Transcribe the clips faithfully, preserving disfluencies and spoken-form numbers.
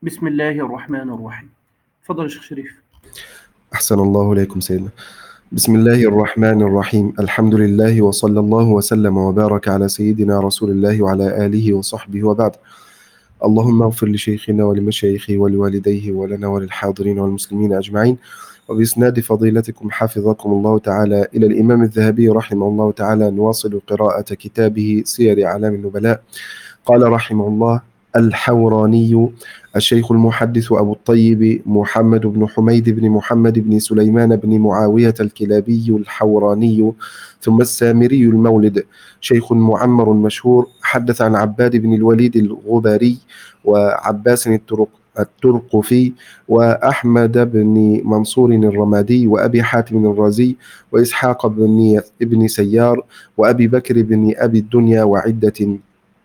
بسم الله الرحمن الرحيم. تفضل يا شيخ شريف. أحسن الله إليكم سيدنا. بسم الله الرحمن الرحيم. الحمد لله وصلى الله وسلم وبارك على سيدنا رسول الله وعلى آله وصحبه وبعد. اللهم اغفر لشيخنا ولمشايخه ولوالديه ولنا وللحاضرين والمسلمين أجمعين. وبإسناد فضيلتكم حفظكم الله تعالى إلى الإمام الذهبي رحمه الله تعالى نواصل قراءة كتابه سير أعلام النبلاء. قال رحمه الله: الحوراني الشيخ المحدث أبو الطيب محمد بن حميد بن محمد بن سليمان بن معاوية الكلابي الحوراني ثم السامري المولد، شيخ معمر مشهور، حدث عن عباد بن الوليد الغبري وعباس الترق الترقفي وأحمد بن منصور الرمادي وأبي حاتم الرازي وإسحاق بن ابن سيار وأبي بكر بن أبي الدنيا وعدة.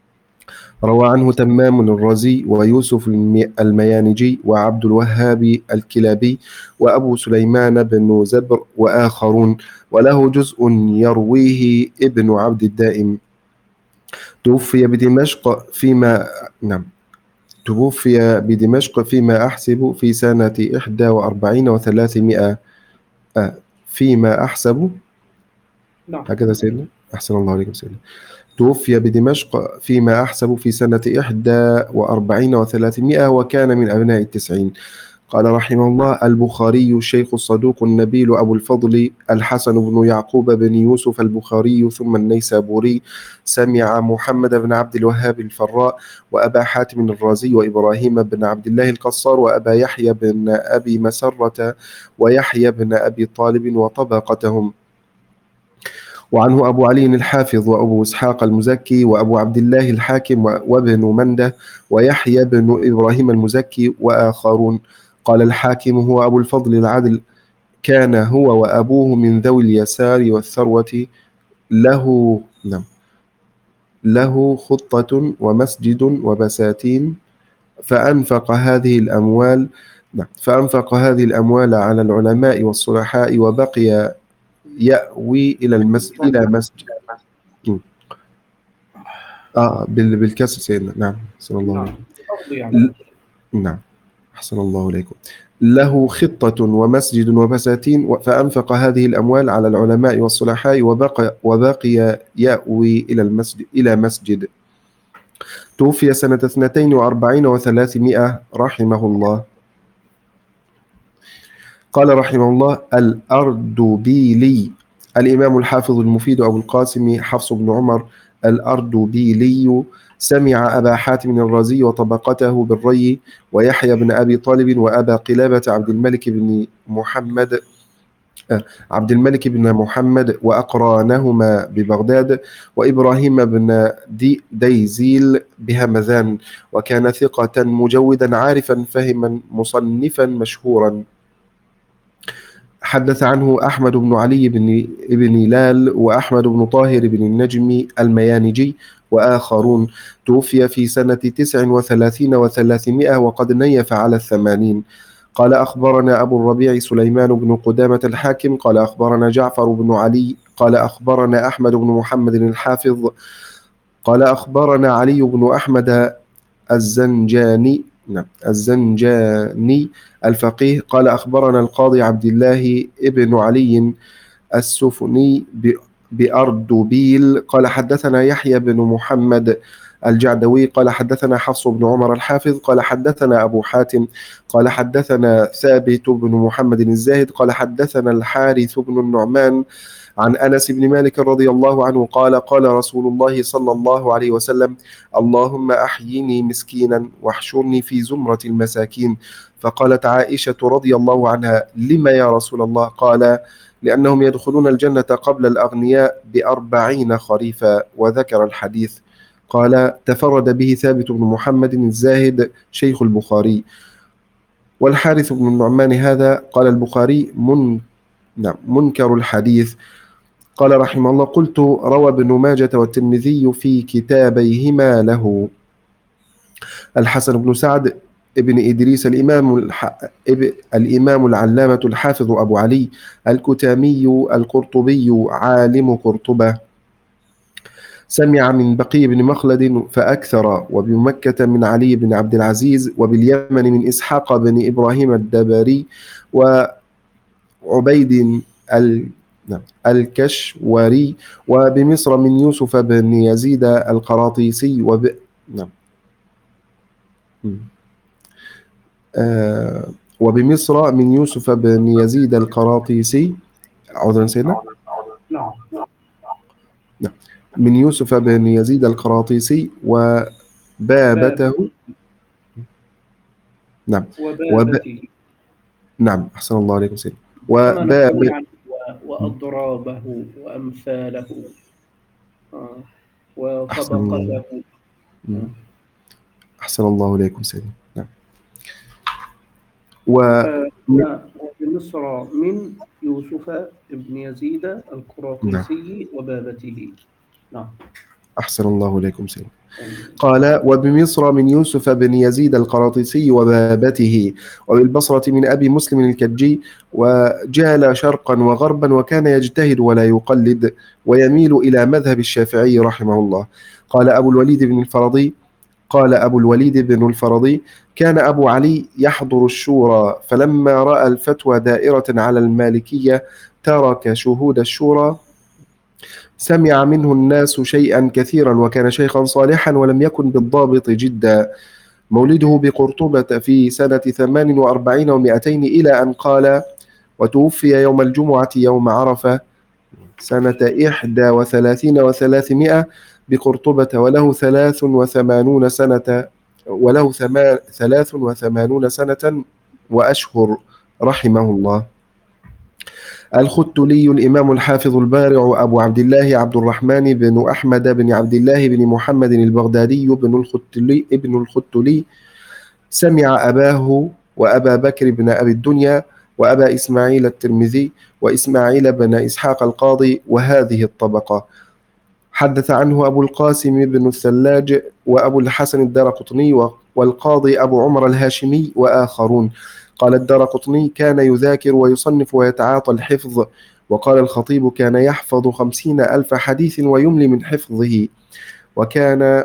روى عنه تمام الرازي ويوسف الميانجي وعبد الوهاب الكلابي وأبو سليمان بن زبر وآخرون، وله جزء يرويه ابن عبد الدائم. توفي بدمشق فيما نعم توفي بدمشق فيما أحسب في سنة إحدى وأربعين وثلاثمائة آه فيما أحسب نعم. هكذا سيدنا. أحسن الله عليكم سيدنا. توفي بدمشق فيما أحسب في سنة إحدى وأربعين وثلاثمائة وكان من أبناء التسعين. قال رحمه الله: البخاري الشيخ الصدوق النبيل أبو الفضل الحسن بن يعقوب بن يوسف البخاري ثم النيسابوري، سمع محمد بن عبد الوهاب الفراء وأبا حاتم الرازي وإبراهيم بن عبد الله القصار وأبا يحيى بن أبي مسرة ويحيى بن أبي طالب وطبقتهم. وعنه أبو علي الحافظ وأبو إسحاق المزكي وأبو عبد الله الحاكم وابن منده ويحيى بن إبراهيم المزكي وآخرون. قال الحاكم: هو أبو الفضل العدل، كان هو وأبوه من ذوي اليسار والثروة، له نعم له خطة ومسجد وبساتين، فأنفق هذه الأموال نعم فأنفق هذه الأموال على العلماء والصلحاء، وبقي يأوي إلى المسجد إلى مسجد آه بالكسر سيدنا. نعم أحسن الله عليكم. يعني. نعم أحسن الله إليكم. له خطة ومسجد وبساتين، فأنفق هذه الأموال على العلماء والصلحاء، وبقي وبقي يأوي إلى المسجد إلى مسجد. توفي سنة اثنتين وأربعين وثلاثمائة رحمه الله. قال رحمه الله: الأردبيلي الإمام الحافظ المفيد أبو القاسم حفص بن عمر الأردبيلي، سمع أبا حاتم الرازي وطبقته بالري ويحيى بن أبي طالب وأبا قلابة عبد الملك بن محمد عبد الملك بن محمد وأقرانهما ببغداد، وإبراهيم بن دي ديزيل بهمذان، وكان ثقة مجودا عارفا فهما مصنفا مشهورا. حدث عنه أحمد بن علي بن ابن لال وأحمد بن طاهر بن النجم الميانجي وآخرون. توفي في سنة تسع وثلاثين وثلاثمائة وقد نيف على الثمانين. قال أخبرنا أبو الربيع سليمان بن قدامة الحاكم قال أخبرنا جعفر بن علي قال أخبرنا أحمد بن محمد الحافظ قال أخبرنا علي بن أحمد الزنجاني نعم الزنجاني الفقيه قال أخبرنا القاضي عبد الله ابن علي السفني بأردبيل قال حدثنا يحيى بن محمد الجعدوي قال حدثنا حفص بن عمر الحافظ قال حدثنا أبو حاتم قال حدثنا ثابت بن محمد الزاهد قال حدثنا الحارث بن النعمان عن أنس بن مالك رضي الله عنه قال قال رسول الله صلى الله عليه وسلم: اللهم أحيني مسكينا واحشرني في زمرة المساكين. فقالت عائشة رضي الله عنها: لما يا رسول الله؟ قال: لأنهم يدخلون الجنة قبل الأغنياء بأربعين خريفا، وذكر الحديث. قال: تفرد به ثابت بن محمد الزاهد شيخ البخاري. والحارث بن النعمان هذا قال البخاري من نعم منكر الحديث. قال رحمه الله: قلت: روى ابن ماجة والترمذي في كتابيهما له. الحسن بن سعد ابن إدريس الإمام الح... الإمام العلامة الحافظ أبو علي الكتامي القرطبي عالم قرطبة، سمع من بقي بن مخلد فأكثر، وبمكة من علي بن عبد العزيز، وباليمن من إسحاق بن إبراهيم الدبري وعبيد ال الكشوري، وبمصر من يوسف بن يزيد القراطيسي، وب... نعم. آه وبمصر من يوسف بن يزيد القراطيسي. عذرا سيدنا. نعم. نعم. من يوسف بن يزيد القراطيسي وبابته. نعم. وبابته. وب... نعم أحسن الله عليكم سيدنا. وباب وأضرابه وأمثاله آه. وطبقته. أحسن الله إليكم سيدنا. نعم. وبمصر من يوسف بن يزيد القراطيسي وبابته. نعم. أحسن الله إليكم سيدنا. قال وبمصر من يوسف بن يزيد القراطيسي وبابته، وبالبصرة من أبي مسلم الكجي، وجال شرقا وغربا، وكان يجتهد ولا يقلد، ويميل إلى مذهب الشافعي رحمه الله. قال أبو الوليد بن الفرضي قال أبو الوليد بن الفرضي كان أبو علي يحضر الشورى، فلما رأى الفتوى دائرة على المالكية ترك شهود الشورى. سمع منه الناس شيئا كثيرا، وكان شيخا صالحا ولم يكن بالضابط جدا. مولده بقرطبة في سنة ثمان وأربعين ومائتين، إلى أن قال وتوفي يوم الجمعة يوم عرفة سنة إحدى وثلاثين وثلاثمائة بقرطبة، وله ثلاث وثمانون سنة وله ثمان ثلاث وثمانون سنة وأشهر رحمه الله. الختلي الإمام الحافظ البارع أبو عبد الله عبد الرحمن بن أحمد بن عبد الله بن محمد البغدادي بن الختلي ابن الختلي، سمع أباه وأبا بكر بن أبي الدنيا وأبا إسماعيل الترمذي وإسماعيل بن إسحاق القاضي وهذه الطبقة. حدث عنه أبو القاسم بن الثلاج وأبو الحسن الدارقطني والقاضي أبو عمر الهاشمي وآخرون. قال الدارقطني كان يذاكر ويصنف ويتعاطى الحفظ. وقال الخطيب كان يحفظ خمسين ألف حديث ويملي من حفظه، وكان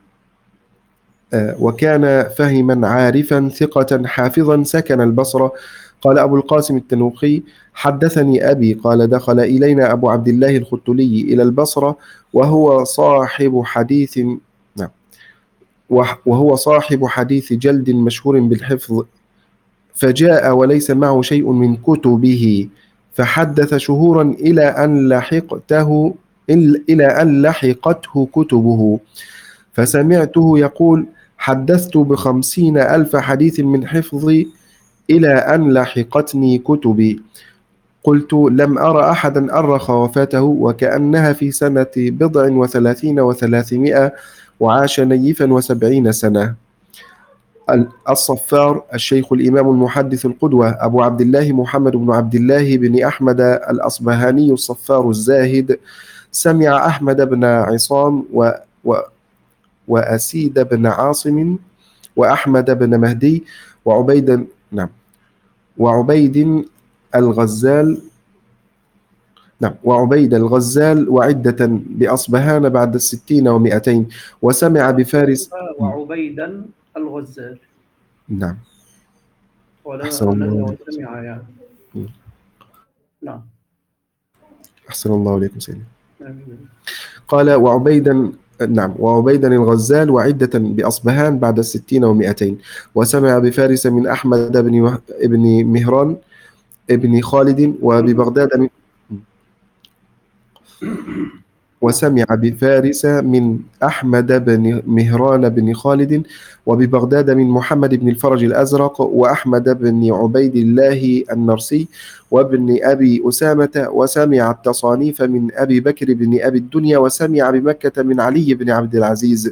وكان فهما عارفا ثقة حافظا سكن البصرة. قال أبو القاسم التنوخي حدثني أبي قال دخل إلينا أبو عبد الله الختلي إلى البصرة وهو صاحب حديث نعم وهو صاحب حديث جلد مشهور بالحفظ، فجاء وليس معه شيء من كتبه، فحدث شهورا إلى أن لحقته إلى أن لحقته كتبه، فسمعته يقول حدثت بخمسين ألف حديث من حفظي إلى أن لحقتني كتبي. قلت لم أرى أحدا أرخ وفاته، وكأنها في سنة بضع وثلاثين وثلاثمائة، وعاش نيفا وسبعين سنة. الصفار الشيخ الإمام المحدث القدوة أبو عبد الله محمد بن عبد الله بن أحمد الأصبهاني الصفار الزاهد، سمع أحمد بن عصام و, و وأسيد بن عاصم وأحمد بن مهدي وعبيد نعم وعبيد الغزال نعم وعبيد الغزال وعدة بأصبهان بعد الستين ومئتين، وسمع بفارس وعبيدا الغزال. نعم. أحسن الله وسمع يعني. نعم. أحسن الله عليكم سيدي. قال وعبيدا نعم وعبيدا الغزال وعدة بأصبهان بعد الستين ومئتين، وسمع بفارس من أحمد بن ابن مهران ابن خالد، وببغداد من وسمع بفارس من أحمد بن مهران بن خالد، وببغداد من محمد بن الفرج الأزرق وأحمد بن عبيد الله النرسي وابن أبي أسامة، وسمع التصانيف من أبي بكر بن أبي الدنيا، وسمع بمكة من علي بن عبد العزيز،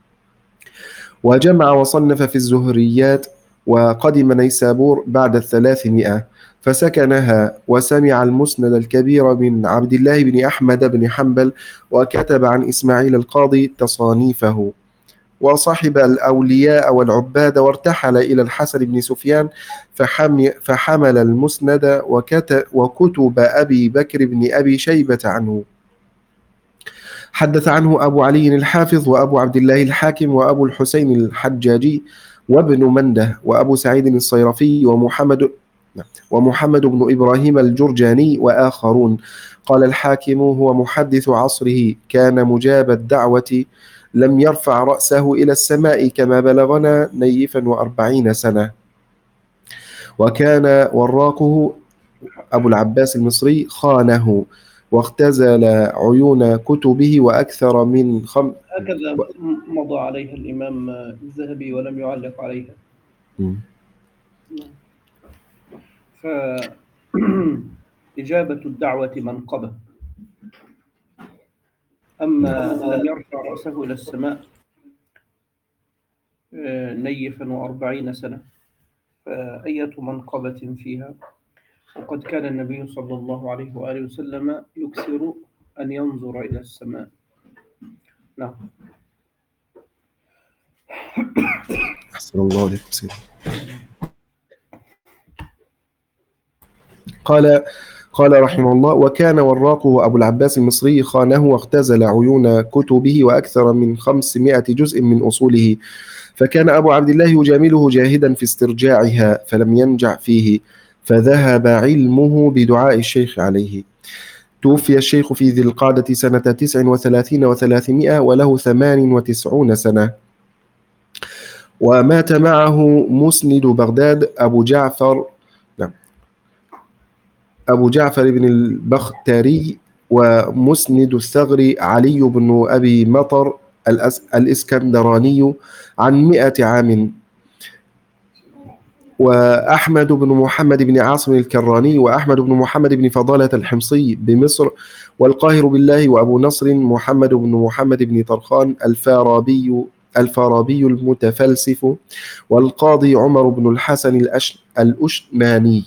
وجمع وصنف في الزهريات، وقدم نيسابور بعد الثلاثمائة فسكنها، وسمع المسند الكبير من عبد الله بن أحمد بن حنبل، وكتب عن إسماعيل القاضي تصانيفه، وصاحب الأولياء والعباد، وارتحل إلى الحسن بن سفيان فحمل المسند وكتب أبي بكر بن أبي شيبة عنه. حدث عنه أبو علي الحافظ وأبو عبد الله الحاكم وأبو الحسين الحجاجي وابن منده وأبو سعيد الصيرفي ومحمد ومحمد بن إبراهيم الجرجاني وآخرون. قال الحاكم هو محدث عصره، كان مجاب الدعوة، لم يرفع رأسه إلى السماء كما بلغنا، نيفا وأربعين سنة. وكان وراقه أبو العباس المصري خانه واختزل عيون كتبه وأكثر من خم هكذا مضى عليها الإمام الذهبي ولم يعلق عليها. م. فإجابة الدعوة منقبة، أما لم يرفع رأسه إلى السماء نيفا وأربعين سنة، فأية منقبة فيها؟ وقد كان النبي صلى الله عليه وآله وسلم يكثر أن ينظر إلى السماء. نعم. أحسن الله عليكم سيدي. قال قال رحمه الله: وكان وراقه أبو العباس المصري خانه واختزل عيون كتبه وأكثر من خمسمائة جزء من أصوله، فكان أبو عبد الله يجامله جاهدا في استرجاعها فلم ينجع فيه، فذهب علمه بدعاء الشيخ عليه. توفي الشيخ في ذي القعدة سنة تسع وثلاثين وثلاثمائة وله ثمان وتسعون سنة. ومات معه مسند بغداد أبو جعفر نعم أبو جعفر بن البختاري، ومسند الثغري علي بن أبي مطر الإسكندراني عن مئة عام، وأحمد بن محمد بن عاصم الكراني، وأحمد بن محمد بن فضالة الحمصي بمصر، والقاهر بالله، وأبو نصر محمد بن محمد بن طرخان الفارابي الفارابي المتفلسف، والقاضي عمر بن الحسن الأشماني.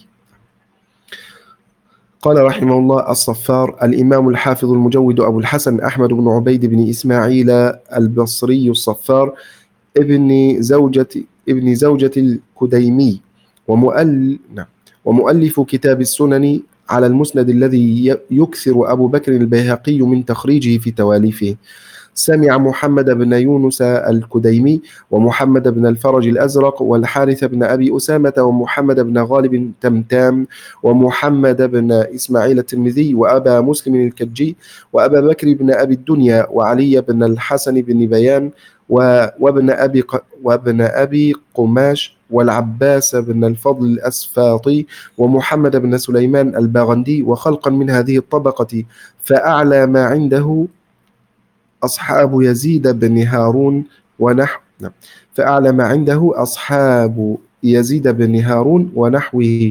قال رحمه الله: الصفار الإمام الحافظ المجود أبو الحسن أحمد بن عبيد بن إسماعيل البصري الصفار، ابن زوجة ابن زوجة الكديمي، ومؤلف ومؤلف كتاب السنن على المسند الذي يكثر أبو بكر البيهقي من تخريجه في تواليفه. سمع محمد بن يونس الكديمي ومحمد بن الفرج الأزرق والحارث بن أبي أسامة ومحمد بن غالب تمتام ومحمد بن إسماعيل الترمذي وأبا مسلم الكجي وأبا بكر بن أبي الدنيا وعلي بن الحسن بن بيان وابن أبي وابن أبي قماش والعباس بن الفضل الأسفاطي ومحمد بن سليمان الباغندي وخلقا من هذه الطبقة، فأعلى ما عنده أصحاب يزيد بن هارون ونحو فأعلى ما عنده أصحاب يزيد بن هارون ونحوه.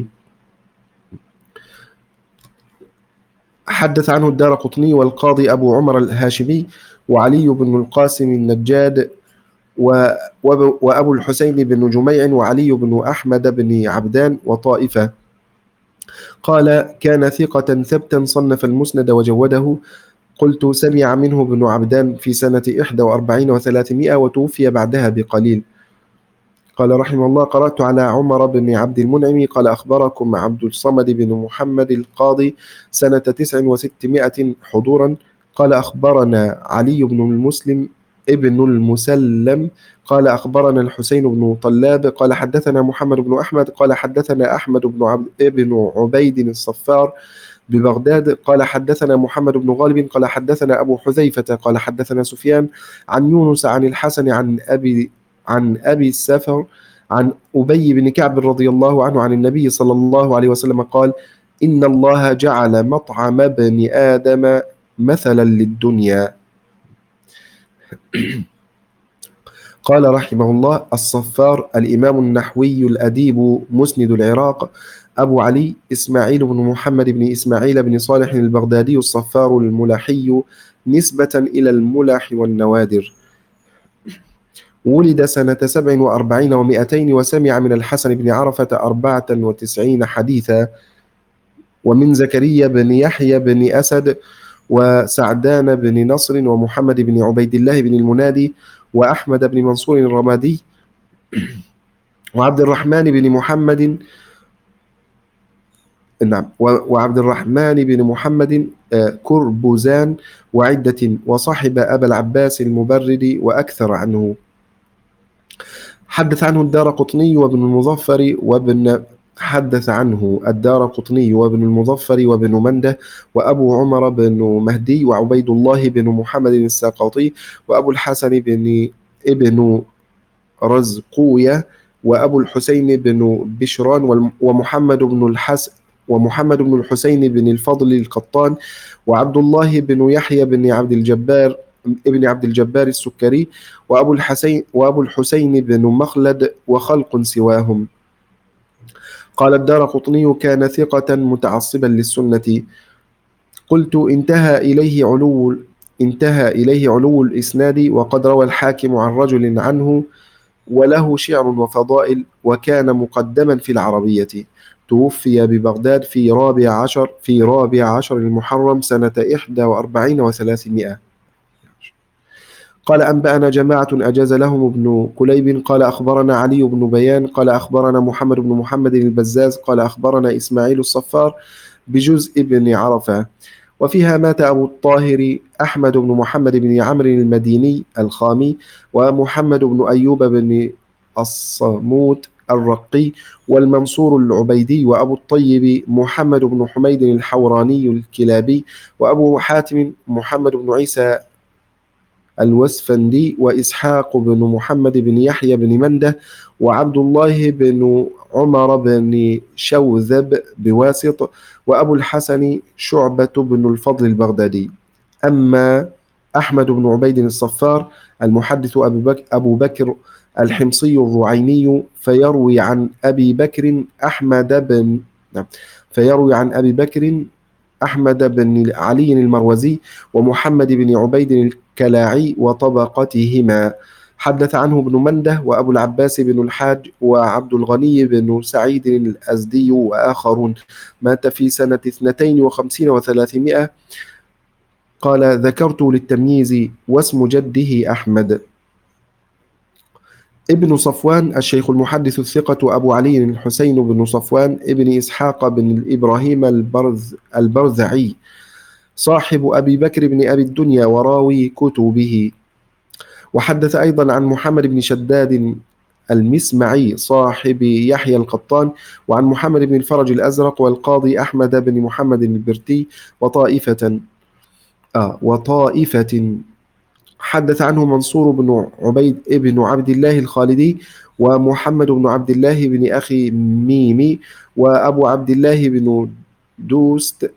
حدث عنه الدارقطني والقاضي أبو عمر الهاشمي وعلي بن القاسم النجاد وأبو الحسين بن جميع وعلي بن أحمد بن عبدان وطائفة. قال: كان ثقة ثبتا صنف المسند وجوده. قلت: سمع منه ابن عبدان في سنة إحدى وأربعين وثلاثمائة وتوفي بعدها بقليل. قال رحمه الله: قرأت على عمر بن عبد المنعم قال: أخبركم عبد الصمد بن محمد القاضي سنة تسع وستمائة حضورا. قال: أخبرنا علي بن المسلم ابن المسلم قال: أخبرنا الحسين بن طلاب قال: حدثنا محمد بن أحمد قال: حدثنا أحمد بن عبد ابن عبيد الصفار ببغداد قال: حدثنا محمد بن غالب قال: حدثنا أبو حذيفة قال: حدثنا سفيان عن يونس عن الحسن عن أبي عن أبي السفر عن أبي بن كعب رضي الله عنه عن النبي صلى الله عليه وسلم قال: إن الله جعل مطعم ابن آدم مثلا للدنيا. قال رحمه الله: الصفار الإمام النحوي الأديب مسند العراق أبو علي إسماعيل بن محمد بن إسماعيل بن صالح البغدادي الصفار الملحي نسبة إلى الملح والنوادر. ولد سنة سبع وأربعين ومئتين وسمع من الحسن بن عرفة أربعة وتسعين حديثا، ومن زكريا بن يحيى بن أسد وسعدان بن نصر ومحمد بن عبيد الله بن المنادي وأحمد بن منصور الرمادي وعبد الرحمن بن محمد نعم. وعبد الرحمن بن محمد كربزان وعدة، وصحب أبا العباس المبرد وأكثر عنه. حدث عنه الدارقطني وابن المظفر وابن حدث عنه الدارقطني وابن المظفر وابن منده وأبو عمر بن مهدي وعبيد الله بن محمد الساقطي وأبو الحسن بن ابن رزقوية وأبو الحسين بن بشران ومحمد بن الحسن ومحمد بن الحسين بن الفضل القطان وعبد الله بن يحيى بن عبد الجبار ابن عبد الجبار السكري وأبو الحسين وأبو الحسين بن مخلد وخلق سواهم. قال الدارقطني: كان ثقة متعصبا للسنة. قلت: انتهى إليه علو انتهى إليه علو الإسناد، وقد روى الحاكم عن رجل عنه وله شعر وفضائل، وكان مقدما في العربية. توفي ببغداد في رابع عشر في رابع عشر المحرم سنة إحدى وأربعين وثلاثمائة. قال: أنبأنا جماعة أجاز لهم ابن كليب قال أخبرنا علي بن بيان قال أخبرنا محمد بن محمد البزاز قال أخبرنا إسماعيل الصفار بجزء بن عرفة. وفيها مات أبو الطاهر أحمد بن محمد بن عمرو المديني الخامي ومحمد بن أيوب بن الصمود الرقي والمنصور العبيدي وأبو الطيب محمد بن حميد الحوراني الكلابي وأبو حاتم محمد بن عيسى الوسفندي وإسحاق بن محمد بن يحيى بن منده وعبد الله بن عمر بن شوذب بواسط وأبو الحسن شعبة بن الفضل البغدادي. أما أحمد بن عبيد الصفار المحدث أبو بكر الحمصي الرعيني فيروي عن أبي بكر أحمد بن فيروي عن أبي بكر أحمد بن علي المروزي ومحمد بن عبيد الكلاعي وطبقتهما. حدث عنه ابن منده وأبو العباس بن الحاج وعبد الغني بن سعيد الأزدي وآخرون. مات في سنة اثنتين وخمسين وثلاثمائة. قال: ذكرت للتمييز واسم جده أحمد. ابن صفوان الشيخ المحدث الثقة أبو علي الحسين بن صفوان ابن إسحاق بن إبراهيم البرز البرزعي صاحب أبي بكر بن أبي الدنيا وراوي كتبه. وحدث أيضا عن محمد بن شداد المسمعي صاحب يحيى القطان وعن محمد بن الفرج الأزرق والقاضي أحمد بن محمد البرتي وطائفة آه وطائفة حدث عنه منصور بن عبيد ابن عبد الله الخالدي ومحمد بن عبد الله بن أخي ميمي وأبو عبد الله بن دوست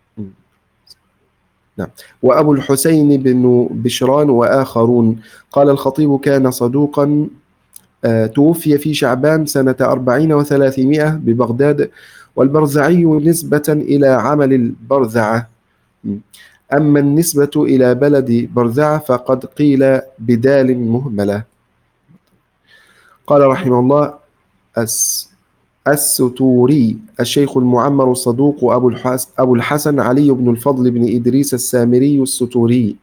نعم وأبو الحسين بن بشران وآخرون. قال الخطيب: كان صدوقا. آه توفي في شعبان سنة أربعين وثلاثمائة ببغداد. والبرزعي نسبة إلى عمل البرزعة. أما النسبة إلى بلد برزعة فقد قيل بدال مهملة. قال رحمه الله: الستوري الشيخ المعمر الصدوق أبو, أبو الحسن علي بن الفضل بن إدريس السامري الستوري،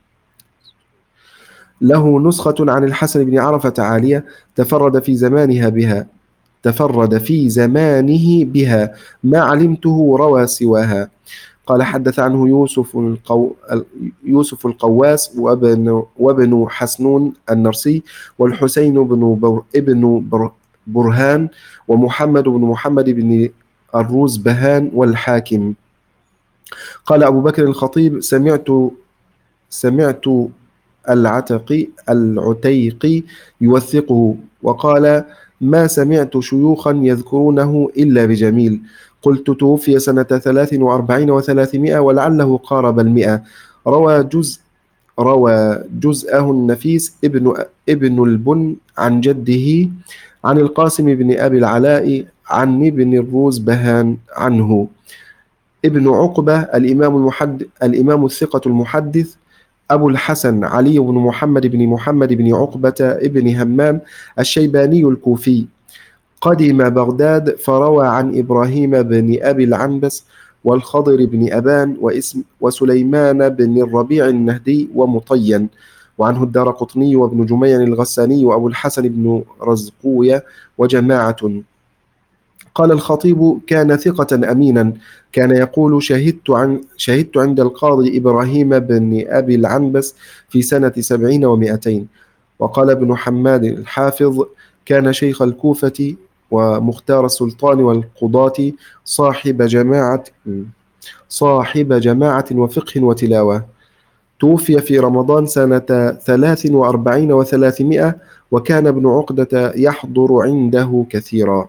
له نسخة عن الحسن بن عرفة عالية تفرد في زمانها بها تفرد في زمانه بها ما علمته روى سواها. قال: حدث عنه يوسف القو... يوسف القواس وابن وابن حسنون النرسي والحسين بن بر... ابن بر... برهان ومحمد بن محمد بن الروزبهان والحاكم. قال أبو بكر الخطيب: سمعت سمعت العتقي العتيقي يوثقه وقال: ما سمعت شيوخا يذكرونه إلا بجميل. قلت: توفي سنة ثلاث وأربعين وثلاثمائة ولعله قارب المئة. روى جزء روى جزءه النفيس ابن ابن البن عن جده عن القاسم بن أبي العلاء عن ابن الروزبهان عنه. ابن عقبة الإمام المحدث الإمام الثقة المحدث أبو الحسن علي بن محمد بن محمد بن عقبة ابن همام الشيباني الكوفي قدم بغداد فروى عن إبراهيم بن أبي العنبس والخضر بن أبان واسم وسليمان بن الربيع النهدي ومطين. وعنه الدارقطني وابن جميع الغساني وأبو الحسن بن رزقوية وجماعة. قال الخطيب: كان ثقة أمينا، كان يقول: شهدت عن شهدت عند القاضي إبراهيم بن أبي العنبس في سنة سبعين ومائتين. وقال ابن حماد الحافظ: كان شيخ الكوفة ومختار السلطان والقضاة، صاحب جماعة صاحب جماعة وفقه وتلاوة. توفي في رمضان سنة ثلاث وأربعين وثلاثمائة، وكان ابن عقدة يحضر عنده كثيرا.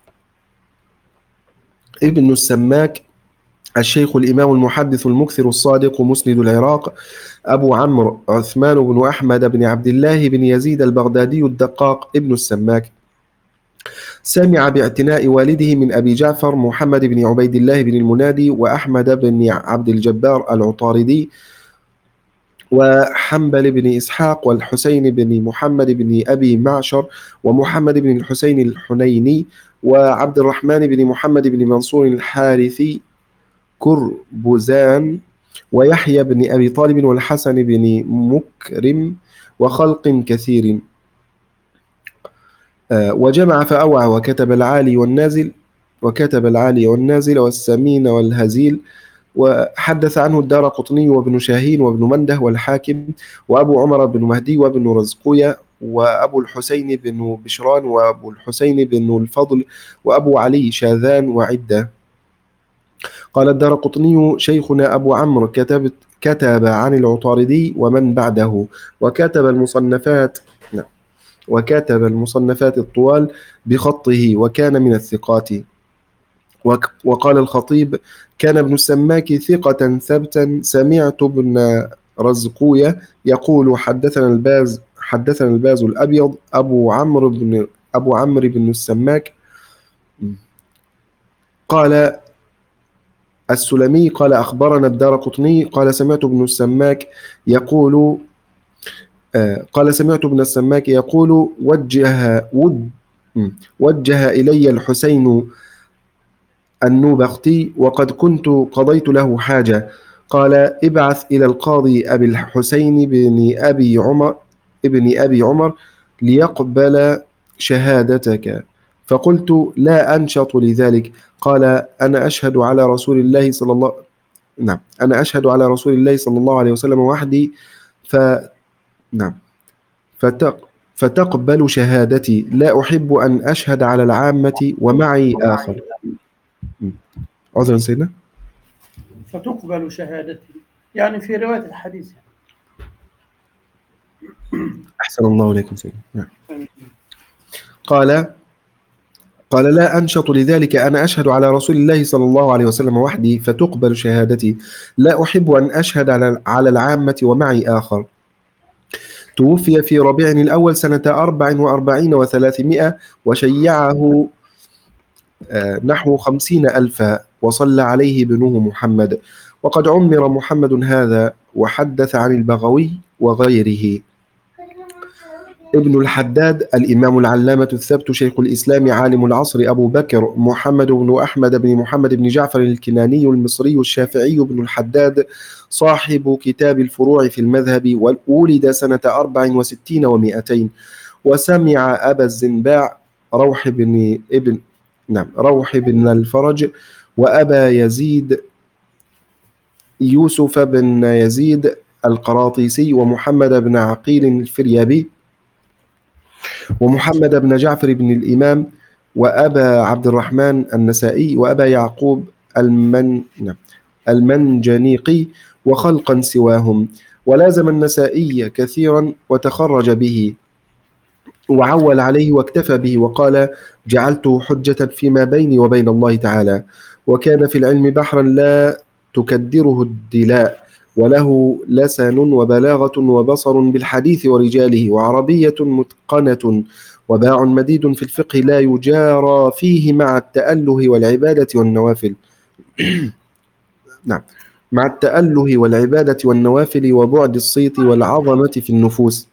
ابن السماك الشيخ الإمام المحدث المكثر الصادق مسند العراق، أبو عمرو عثمان بن أحمد بن عبد الله بن يزيد البغدادي الدقاق ابن السماك، سمع باعتناء والده من أبي جعفر محمد بن عبيد الله بن المنادي وأحمد بن عبد الجبار العطاردي وحنبل بن إسحاق والحسين بن محمد بن أبي معشر ومحمد بن الحسين الحنيني وعبد الرحمن بن محمد بن منصور الحارثي كربزان ويحيى بن أبي طالب والحسن بن مكرم وخلق كثير. آه وجمع فأوعى وكتب العالي والنازل وكتب العالي والنازل والسمين والهزيل. وحدث عنه الدارقطني وابن شاهين وابن منده والحاكم وأبو عمر بن مهدي وابن رزقية وأبو الحسين بن بشران وأبو الحسين بن الفضل وأبو علي شاذان وعدة. قال الدارقطني: شيخنا أبو عمرو كتب كتب عن العطاردي ومن بعده، وكتب المصنفات وكتب المصنفات الطوال بخطه، وكان من الثقات. وقال الخطيب: كان ابن السماك ثقة ثبتا، سمعت ابن رزقوية يقول: حدثنا الباز حدثنا الباز الأبيض أبو عمرو بن أبو عمرو بن السماك. قال السلمي: قال أخبرنا الدارقطني قال سمعت ابن السماك يقول آه قال سمعت ابن السماك يقول: وجه ود وجه إلي الحسين النوبختي وقد كنت قضيت له حاجة، قال: ابعث إلى القاضي أبي الحسين بن أبي عمر ابن أبي عمر ليقبل شهادتك. فقلت: لا أنشط لذلك. قال: أنا أشهد على رسول الله صلى الله نعم أنا أشهد على رسول الله صلى الله عليه وسلم وحدي ف نعم فتق... فتقبل شهادتي، لا أحب أن أشهد على العامة ومعي آخر. عذرا سيدنا. فتقبل شهادتي يعني في رواية الحديث. أحسن الله إليكم سيدنا. نعم. قال قال: لا أنشط لذلك، أنا أشهد على رسول الله صلى الله عليه وسلم وحدي فتقبل شهادتي، لا أحب أن أشهد على على العامة ومعي آخر. توفي في ربيع الأول سنة أربع وأربعين وثلاثمائة، وشيعه نحو خمسين ألفا، وصلى عليه ابنه محمد. وقد عمر محمد هذا، وحدث عن البغوي وغيره. ابن الحداد الإمام العلامة الثبت شيخ الإسلام عالم العصر أبو بكر محمد بن أحمد بن محمد بن جعفر الكناني المصري الشافعي بن الحداد، صاحب كتاب الفروع في المذهب، وولد سنة أربع وستين ومائتين. وسمع أبا الزنباع روح بن ابن نعم روح بن الفرج وأبا يزيد يوسف بن يزيد القراطيسي ومحمد بن عقيل الفريابي ومحمد بن جعفر بن الإمام وأبا عبد الرحمن النسائي وأبا يعقوب المن المنجنيقي وخلقا سواهم. ولازم النسائي كثيرا وتخرج به وعول عليه واكتفى به، وقال: جعلته حجة فيما بيني وبين الله تعالى. وكان في العلم بحرا لا تكدره الدلاء، وله لسان وبلاغة وبصر بالحديث ورجاله، وعربية متقنة، وباع مديد في الفقه لا يجارى فيه، مع التأله والعبادة والنوافل نعم مع التأله والعبادة والنوافل وبعد الصيت والعظمة في النفوس.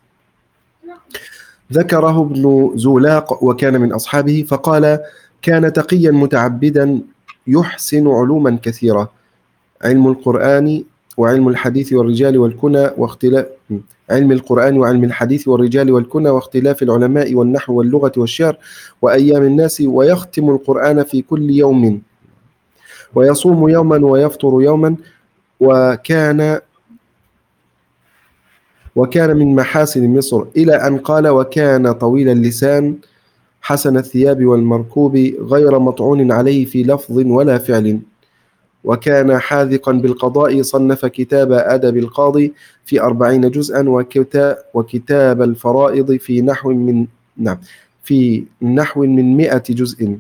ذكره ابن زولاق وكان من أصحابه، فقال: كان تقيا متعبدا يحسن علوما كثيرة، علم القرآن وعلم الحديث والرجال والكنى واختلاف علم القرآن وعلم الحديث والرجال والكنى واختلاف العلماء والنحو واللغة والشعر وأيام الناس، ويختم القرآن في كل يوم، ويصوم يوما ويفطر يوما. وكان وكان من محاسن مصر إلى أن قال: وكان طويل اللسان حسن الثياب والمركوب غير مطعون عليه في لفظ ولا فعل. وكان حاذقا بالقضاء، صنف كتاب أدب القاضي في أربعين جزءا، وكتاب, وكتاب الفرائض في نحو من نعم في نحو من مئة جزء.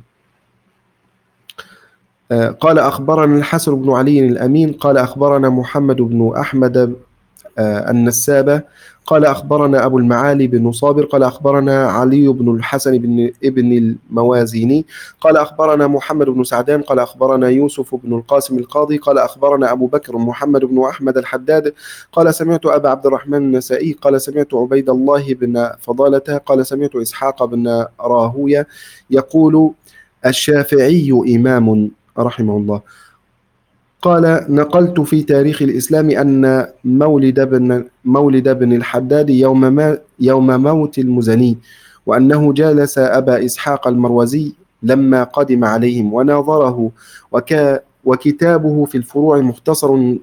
آه قال: أخبرنا الحسن بن علي الأمين قال: أخبرنا محمد بن أحمد آه النسابة قال: أخبرنا أبو المعالي بن صابر قال: أخبرنا علي بن الحسن بن ابن الموازيني قال: أخبرنا محمد بن سعدان قال: أخبرنا يوسف بن القاسم القاضي قال: أخبرنا أبو بكر محمد بن أحمد الحداد قال: سمعت أبا عبد الرحمن النسائي قال: سمعت عبيد الله بن فضالة قال: سمعت إسحاق بن راهوية يقول: الشافعي إمام رحمه الله. قال: نقلت في تاريخ الإسلام أن مولد بن مولد بن الحداد يوم ما يوم موت المزني، وأنه جالس أبا إسحاق المروزي لما قدم عليهم وناظره، وكا وكتابه في الفروع مختصر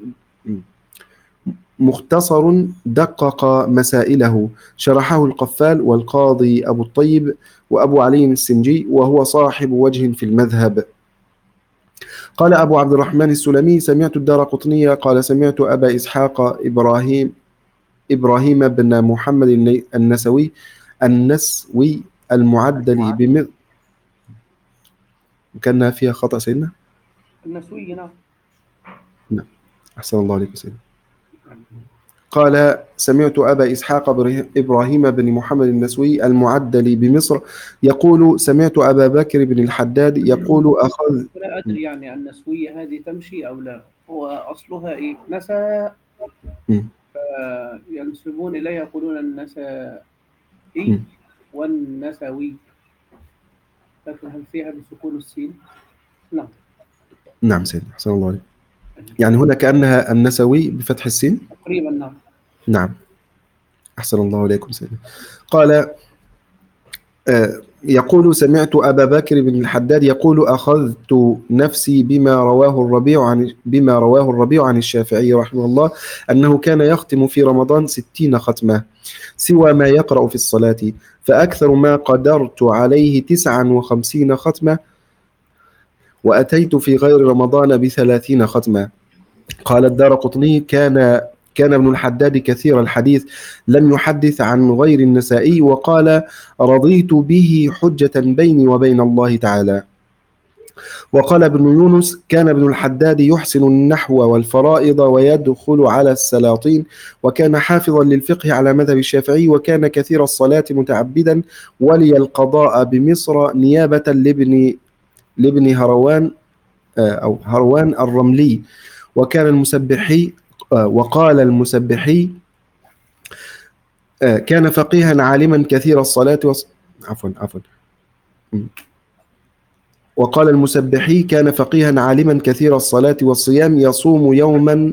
مختصر دقق مسائله، شرحه القفال والقاضي أبو الطيب وأبو علي السنجي، وهو صاحب وجه في المذهب. قال أبو عبد الرحمن السلمي: سمعت الدارقطني قال: سمعت أبا إسحاق إبراهيم إبراهيم بن محمد النسوي النسوي المعدل بم كان فيها خطأ سيدنا النسوي. نعم نعم أحسن الله عليك سيدنا. قال: سمعت أبا إسحاق إبراهيم بن محمد النسوي المعدل بمصر يقول: سمعت أبا بكر بن الحداد يقول: أخذ لا أدري يعني النسوية هذه تمشي أو لا، هو أصلها إيه؟ نساء، ينسبون إليه يقولون النسائي والنسوي، لكن هل فيها بسكون السين؟ نعم نعم سيدنا أحسن الله عليك. يعني هنا كأنها النسوي بفتح السين تقريبا. نعم نعم أحسن الله عليكم سيدنا. قال: آه يقول: سمعت أبا بكر بن الحداد يقول: أخذت نفسي بما رواه الربيع عن بما رواه الربيع عن الشافعي رحمه الله أنه كان يختم في رمضان ستين ختمة سوى ما يقرأ في الصلاة، فأكثر ما قدرت عليه تسعا وخمسين ختمة، وأتيت في غير رمضان بثلاثين ختمة. قال الدارقطني: كان كان ابن الحداد كثير الحديث، لم يحدث عن غير النسائي، وقال: رضيت به حجة بيني وبين الله تعالى. وقال ابن يونس: كان ابن الحداد يحسن النحو والفرائض ويدخل على السلاطين، وكان حافظا للفقه على مذهب الشافعي، وكان كثير الصلاة متعبدا، ولي القضاء بمصر نيابة لابن لابن هروان أو هروان الرملي، وكان المسبحي وقال المسبحي: كان فقيها عالما كثير الصلاة وص... عفوا عفوا وقال المسبحي: كان فقيها عالما كثير الصلاة والصيام، يصوم يوما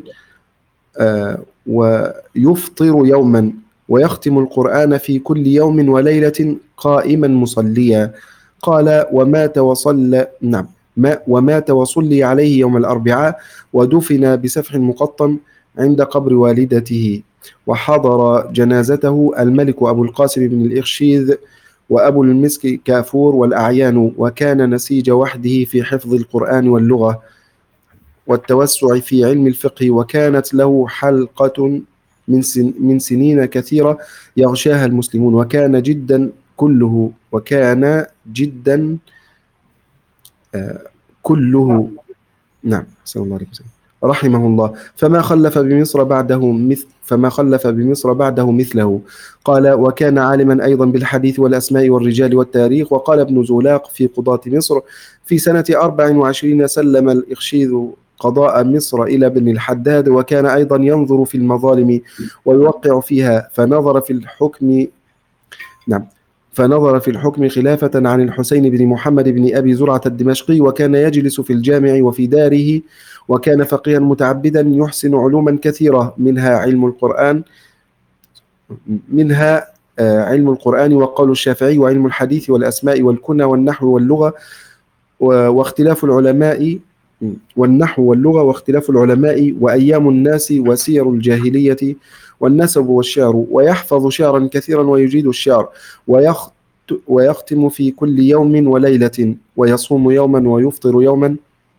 ويفطر يوما، ويختم القرآن في كل يوم وليلة قائما مصليا. قال: ومات وصلى نعم ما ومات وصلي عليه يوم الأربعاء، ودفن بسفح مقطم عند قبر والدته، وحضر جنازته الملك أبو القاسم بن الإخشيذ وأبو المسك كافور والأعيان، وكان نسيج وحده في حفظ القرآن واللغة والتوسع في علم الفقه، وكانت له حلقة من سن من سنين كثيرة يغشاها المسلمون، وكان جدا كله وكان جدا آه كله نعم صلى الله عليه وسلم رحمه الله، فما خلف بمصر بعده مثل فما خلف بمصر بعده مثله. قال: وكان عالما أيضا بالحديث والأسماء والرجال والتاريخ. وقال ابن زولاق في قضاة مصر: في سنة أربع وعشرين سلم الإخشيذ قضاء مصر إلى ابن الحداد، وكان أيضا ينظر في المظالم ويوقع فيها، فنظر في الحكم نعم فنظر في الحكم خلافة عن الحسين بن محمد بن أبي زرعة الدمشقي، وكان يجلس في الجامع وفي داره، وكان فقيها متعبدا يحسن علوما كثيرة، منها علم القرآن منها علم القرآن وقول الشافعي وعلم الحديث والأسماء والكنى والنحو واللغة واختلاف العلماء والنحو واللغة واختلاف العلماء وأيام الناس وسير الجاهلية والنسب والشعر، ويحفظ شعرا كثيرا ويجيد الشعر، ويختم في كل يوم وليلة، ويصوم يوما ويفطر يوما،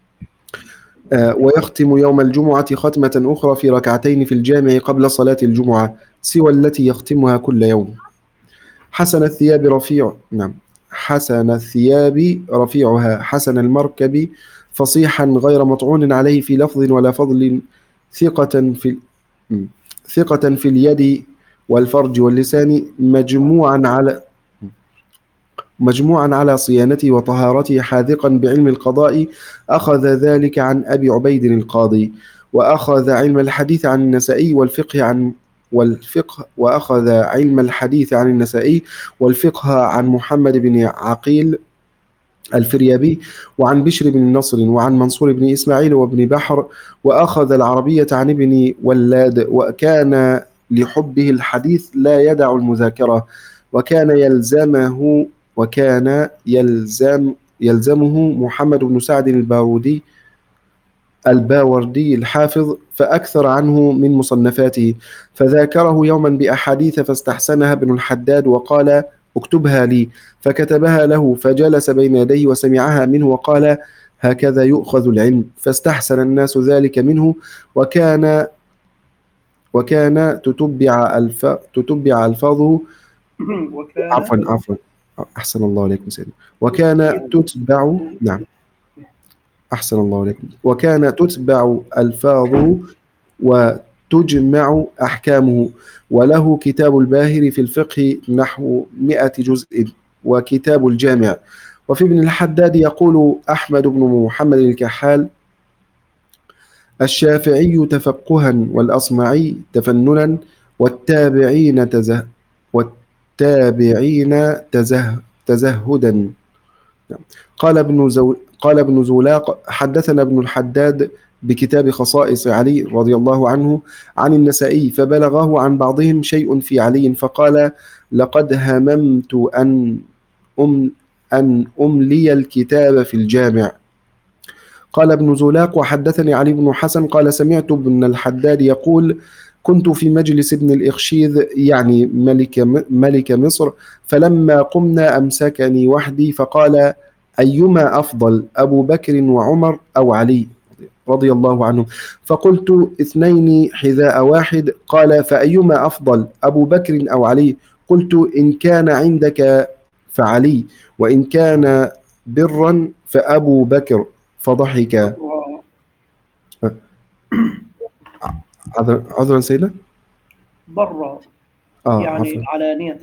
ويختم يوم الجمعة ختمة أخرى في ركعتين في الجامع قبل صلاة الجمعة سوى التي يختمها كل يوم. حسن الثياب رفيع نعم حسن الثياب رفيعها حسن المركب فصيحا غير مطعون عليه في لفظ ولا فضل، ثقة في ثقة في اليد والفرج واللسان، مجموعا على مجموعا على صيانته وطهارته، حاذقا بعلم القضاء، أخذ ذلك عن أبي عبيد القاضي، وأخذ علم الحديث عن النسائي والفقه عن والفقه وأخذ علم الحديث عن النسائي والفقه عن محمد بن عقيل الفريابي، وعن بشر بن نصر، وعن منصور بن إسماعيل وابن بحر، وأخذ العربية عن ابن ولاد، وكان لحبه الحديث لا يدع المذاكرة، وكان يلزمه وكان يلزم يلزمه محمد بن سعد البارودي الباوردي الحافظ، فأكثر عنه من مصنفاته، فذاكره يوما بأحاديث فاستحسنها ابن الحداد وقال اكتبها لي، فكتبها له، فجلس بين يديه وسمعها منه وقال هكذا يؤخذ العلم، فاستحسن الناس ذلك منه، وكان وكان تتبع الف تتبع الفاظه عفوا عفوا أحسن الله عليكم سيدنا وكان تتبع نعم أحسن الله عليكم وكان تتبع ألفاظه وتجمع أحكامه، وله كتاب الباهر في الفقه نحو مئة جزء، وكتاب الجامع. وفي ابن الحداد يقول أحمد بن محمد الكحال الشافعي تفقها والأصمعي تفننا والتابعين تزه والتابعين تزه تزهدا. قال ابن زو قال ابن زولاق حدثنا ابن الحداد بكتاب خصائص علي رضي الله عنه عن النسائي، فبلغه عن بعضهم شيء في علي فقال لقد هممت أن أم أن أملي الكتاب في الجامع. قال ابن زولاق وحدثني علي بن حسن قال سمعت ابن الحداد يقول كنت في مجلس ابن الإخشيذ يعني ملك, ملك مصر، فلما قمنا أمسكني وحدي فقال أيما أفضل أبو بكر وعمر أو علي رضي الله عنهم؟ فقلت اثنين حذاء واحد. قال فأيما أفضل أبو بكر أو علي؟ قلت إن كان عندك فعلي، وإن كان برا فأبو بكر، فضحك. عذرا سيدنا برا آه يعني عفوا. علانية.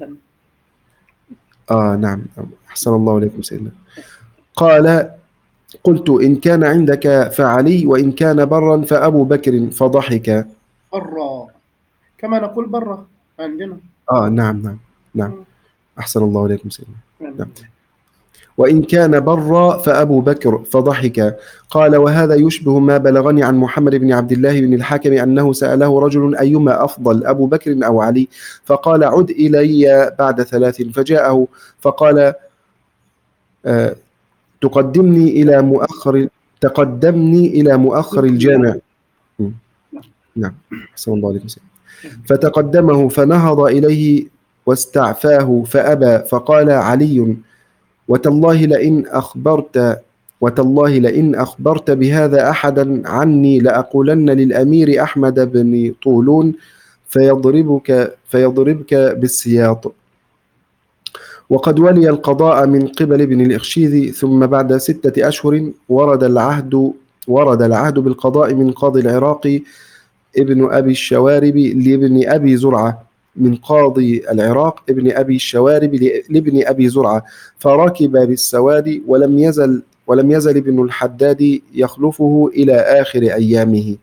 آه نعم أحسن الله عليكم سيدنا. قال قلت إن كان عندك فعلي، وإن كان برا فأبو بكر، فضحك. برا كما نقول برا عندنا. آه نعم نعم نعم أحسن الله عليكم سيدنا. نعم. وإن كان برا فأبو بكر، فضحك. قال وهذا يشبه ما بلغني عن محمد بن عبد الله بن الحاكم أنه سأله رجل أيما أفضل أبو بكر أو علي؟ فقال عد إلي بعد ثلاث، فجاءه فقال آه تقدمني إلى مؤخر تقدمني إلى مؤخر الجامع. نعم أحسن الله عليكم سيدنا. فتقدمه فنهض إليه واستعفاه فأبى، فقال علي وتالله لئن أخبرت وتالله لئن أخبرت بهذا أحدا عني لأقولن للأمير أحمد بن طولون فيضربك فيضربك بالسياط. وقد ولي القضاء من قبل ابن الإخشيذ، ثم بعد ستة أشهر ورد العهد ورد العهد بالقضاء من قاضي العراق ابن أبي الشوارب لابن أبي زرعة، من قاضي العراق ابن أبي الشوارب لابن أبي زرعة، فركب بالسواد، ولم يزل ولم يزل ابن الحداد يخلفه إلى آخر أيامه.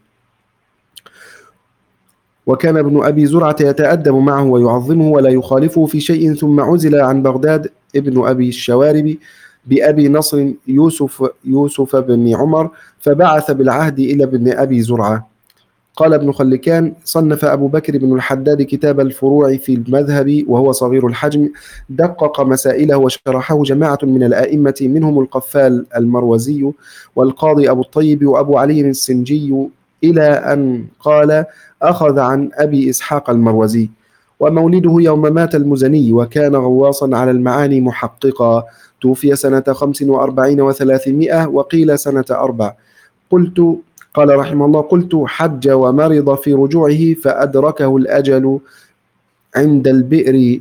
وكان ابن أبي زرعة يتأدب معه ويعظمه ولا يخالفه في شيء. ثم عزل عن بغداد ابن أبي الشوارب بأبي نصر يوسف يوسف بن عمر، فبعث بالعهد إلى ابن أبي زرعة. قال ابن خلكان: صنف أبو بكر بن الحداد كتاب الفروع في المذهب وهو صغير الحجم، دقق مسائله وشرحه جماعة من الآئمة، منهم القفال المروزي والقاضي أبو الطيب وأبو علي السنجي، إلى أن قال: أخذ عن أبي إسحاق المروزي. ومولده يوم مات المزني، وكان غواصا على المعاني محققا. توفي سنة خمس وأربعين وثلاثمائة، وقيل سنة أربع. قلت قال رحمه الله: قلت: حج ومرض في رجوعه فأدركه الأجل عند البئر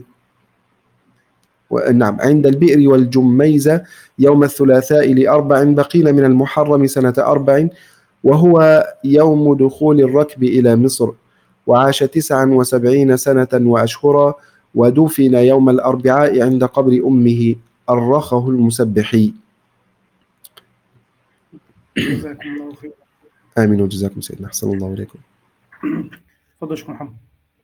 نعم عند البئر والجميزة يوم الثلاثاء لأربع، بقين من المحرم سنة أربع، وهو يوم دخول الركب إلى مصر. وعاش تسعا وسبعين سنة وأشهرا، ودفن يوم الأربعاء عند قبر أمه الرخه المسبحي. جزاكم الله خير. آمين وجزاكم سيدنا، أحسن الله إليكم. تفضل شيخ محمد.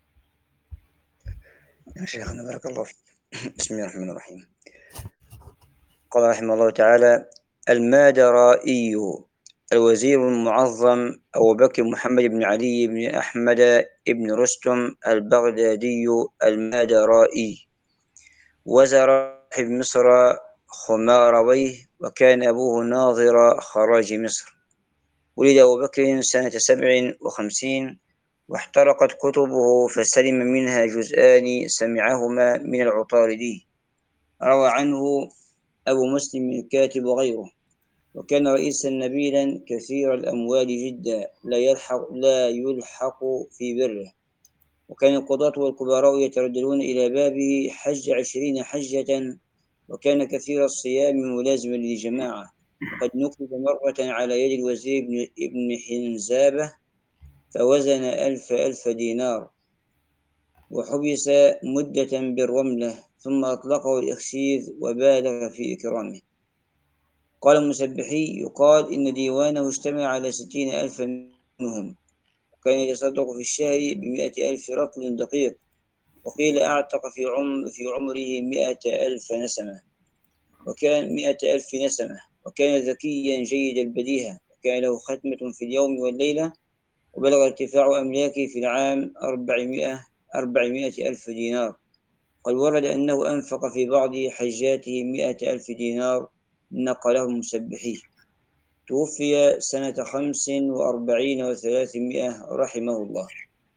يا شيخنا بارك الله فيك. بسم الله الرحمن الرحيم. قال رحمه الله تعالى: المادرائي الوزير المعظم أبو بكر محمد بن علي بن أحمد بن رستم البغدادي المادرائي، وزر بمصر خمارويه، وكان أبوه ناظر خراج مصر. ولد أبو بكر سنة سبع وخمسين، واحترقت كتبه فسلم منها جزءان سمعهما من العطاردي، روى عنه أبو مسلم الكاتب وغيره. وكان رئيسا نبيلا كثير الأموال جدا، لا يلحق, لا يلحق في بره. وكان القضاة والكبراء يترددون إلى بابه حج عشرين حجة، وكان كثير الصيام ملازما للجماعة. وقد نكب مرة على يد الوزير ابن حنزابة فوزن ألف ألف دينار، وحبس مدة بالرملة، ثم أطلقه الإخشيذ وبالغ في إكرامه. قال المسبحي: يقال إن ديوانه اجتمع على ستين ألف منهم، وكان يتصدق في الشهر بمئة ألف رطل دقيق، وقيل أعتق في عمر في عمره مئة ألف نسمة، وكان مئة ألف نسمة وكان ذكيا جيد البديهة، وكان له ختمة في اليوم والليلة، وبلغ ارتفاع أملاكه في العام أربعمائة أربعمائة ألف دينار. قد ورد أنه أنفق في بعض حجاته مئة ألف دينار، نقله المسبحي. توفي سنة خمس وأربعين وثلاثمائة رحمه الله.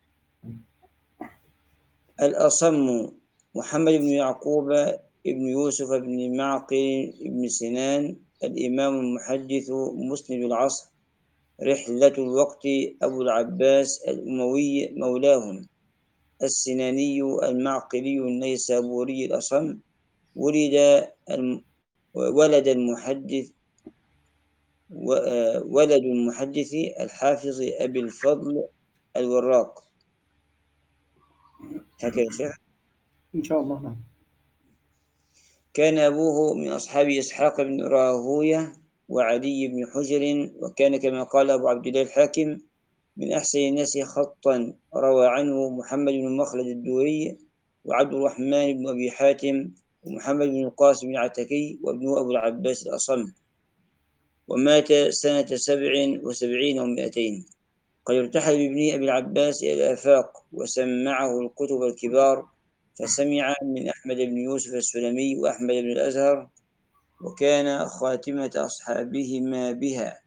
الأصم محمد بن يعقوب ابن يوسف بن معقل بن سنان، الإمام المحدث مسند العصر، رحلة الوقت، أبو العباس الأموي مولاهم، السناني المعقلي النيسابوري الأصم. ولد الم... ولد المحدث ولد المحدث الحافظ أبي الفضل الوراق. هكذا شيخ؟ إن شاء الله. نعم. كان أبوه من أصحاب إسحاق بن راهوية وعلي بن حجر، وكان كما قال أبو عبد الله الحاكم من أحسن الناس خطا. روى عنه محمد بن مخلد الدوري، وعبد الرحمن بن أبي حاتم، ومحمد بن القاسم بن العتكي، وابنه أبو العباس الأصم. ومات سنة سبع وسبعين ومائتين. قد ارتحل بابنه أبي العباس إلى الآفاق، وسمعه الكتب الكبار، فسمع من أحمد بن يوسف السلمي وأحمد بن الأزهر، وكان خاتمة أصحابهما بها،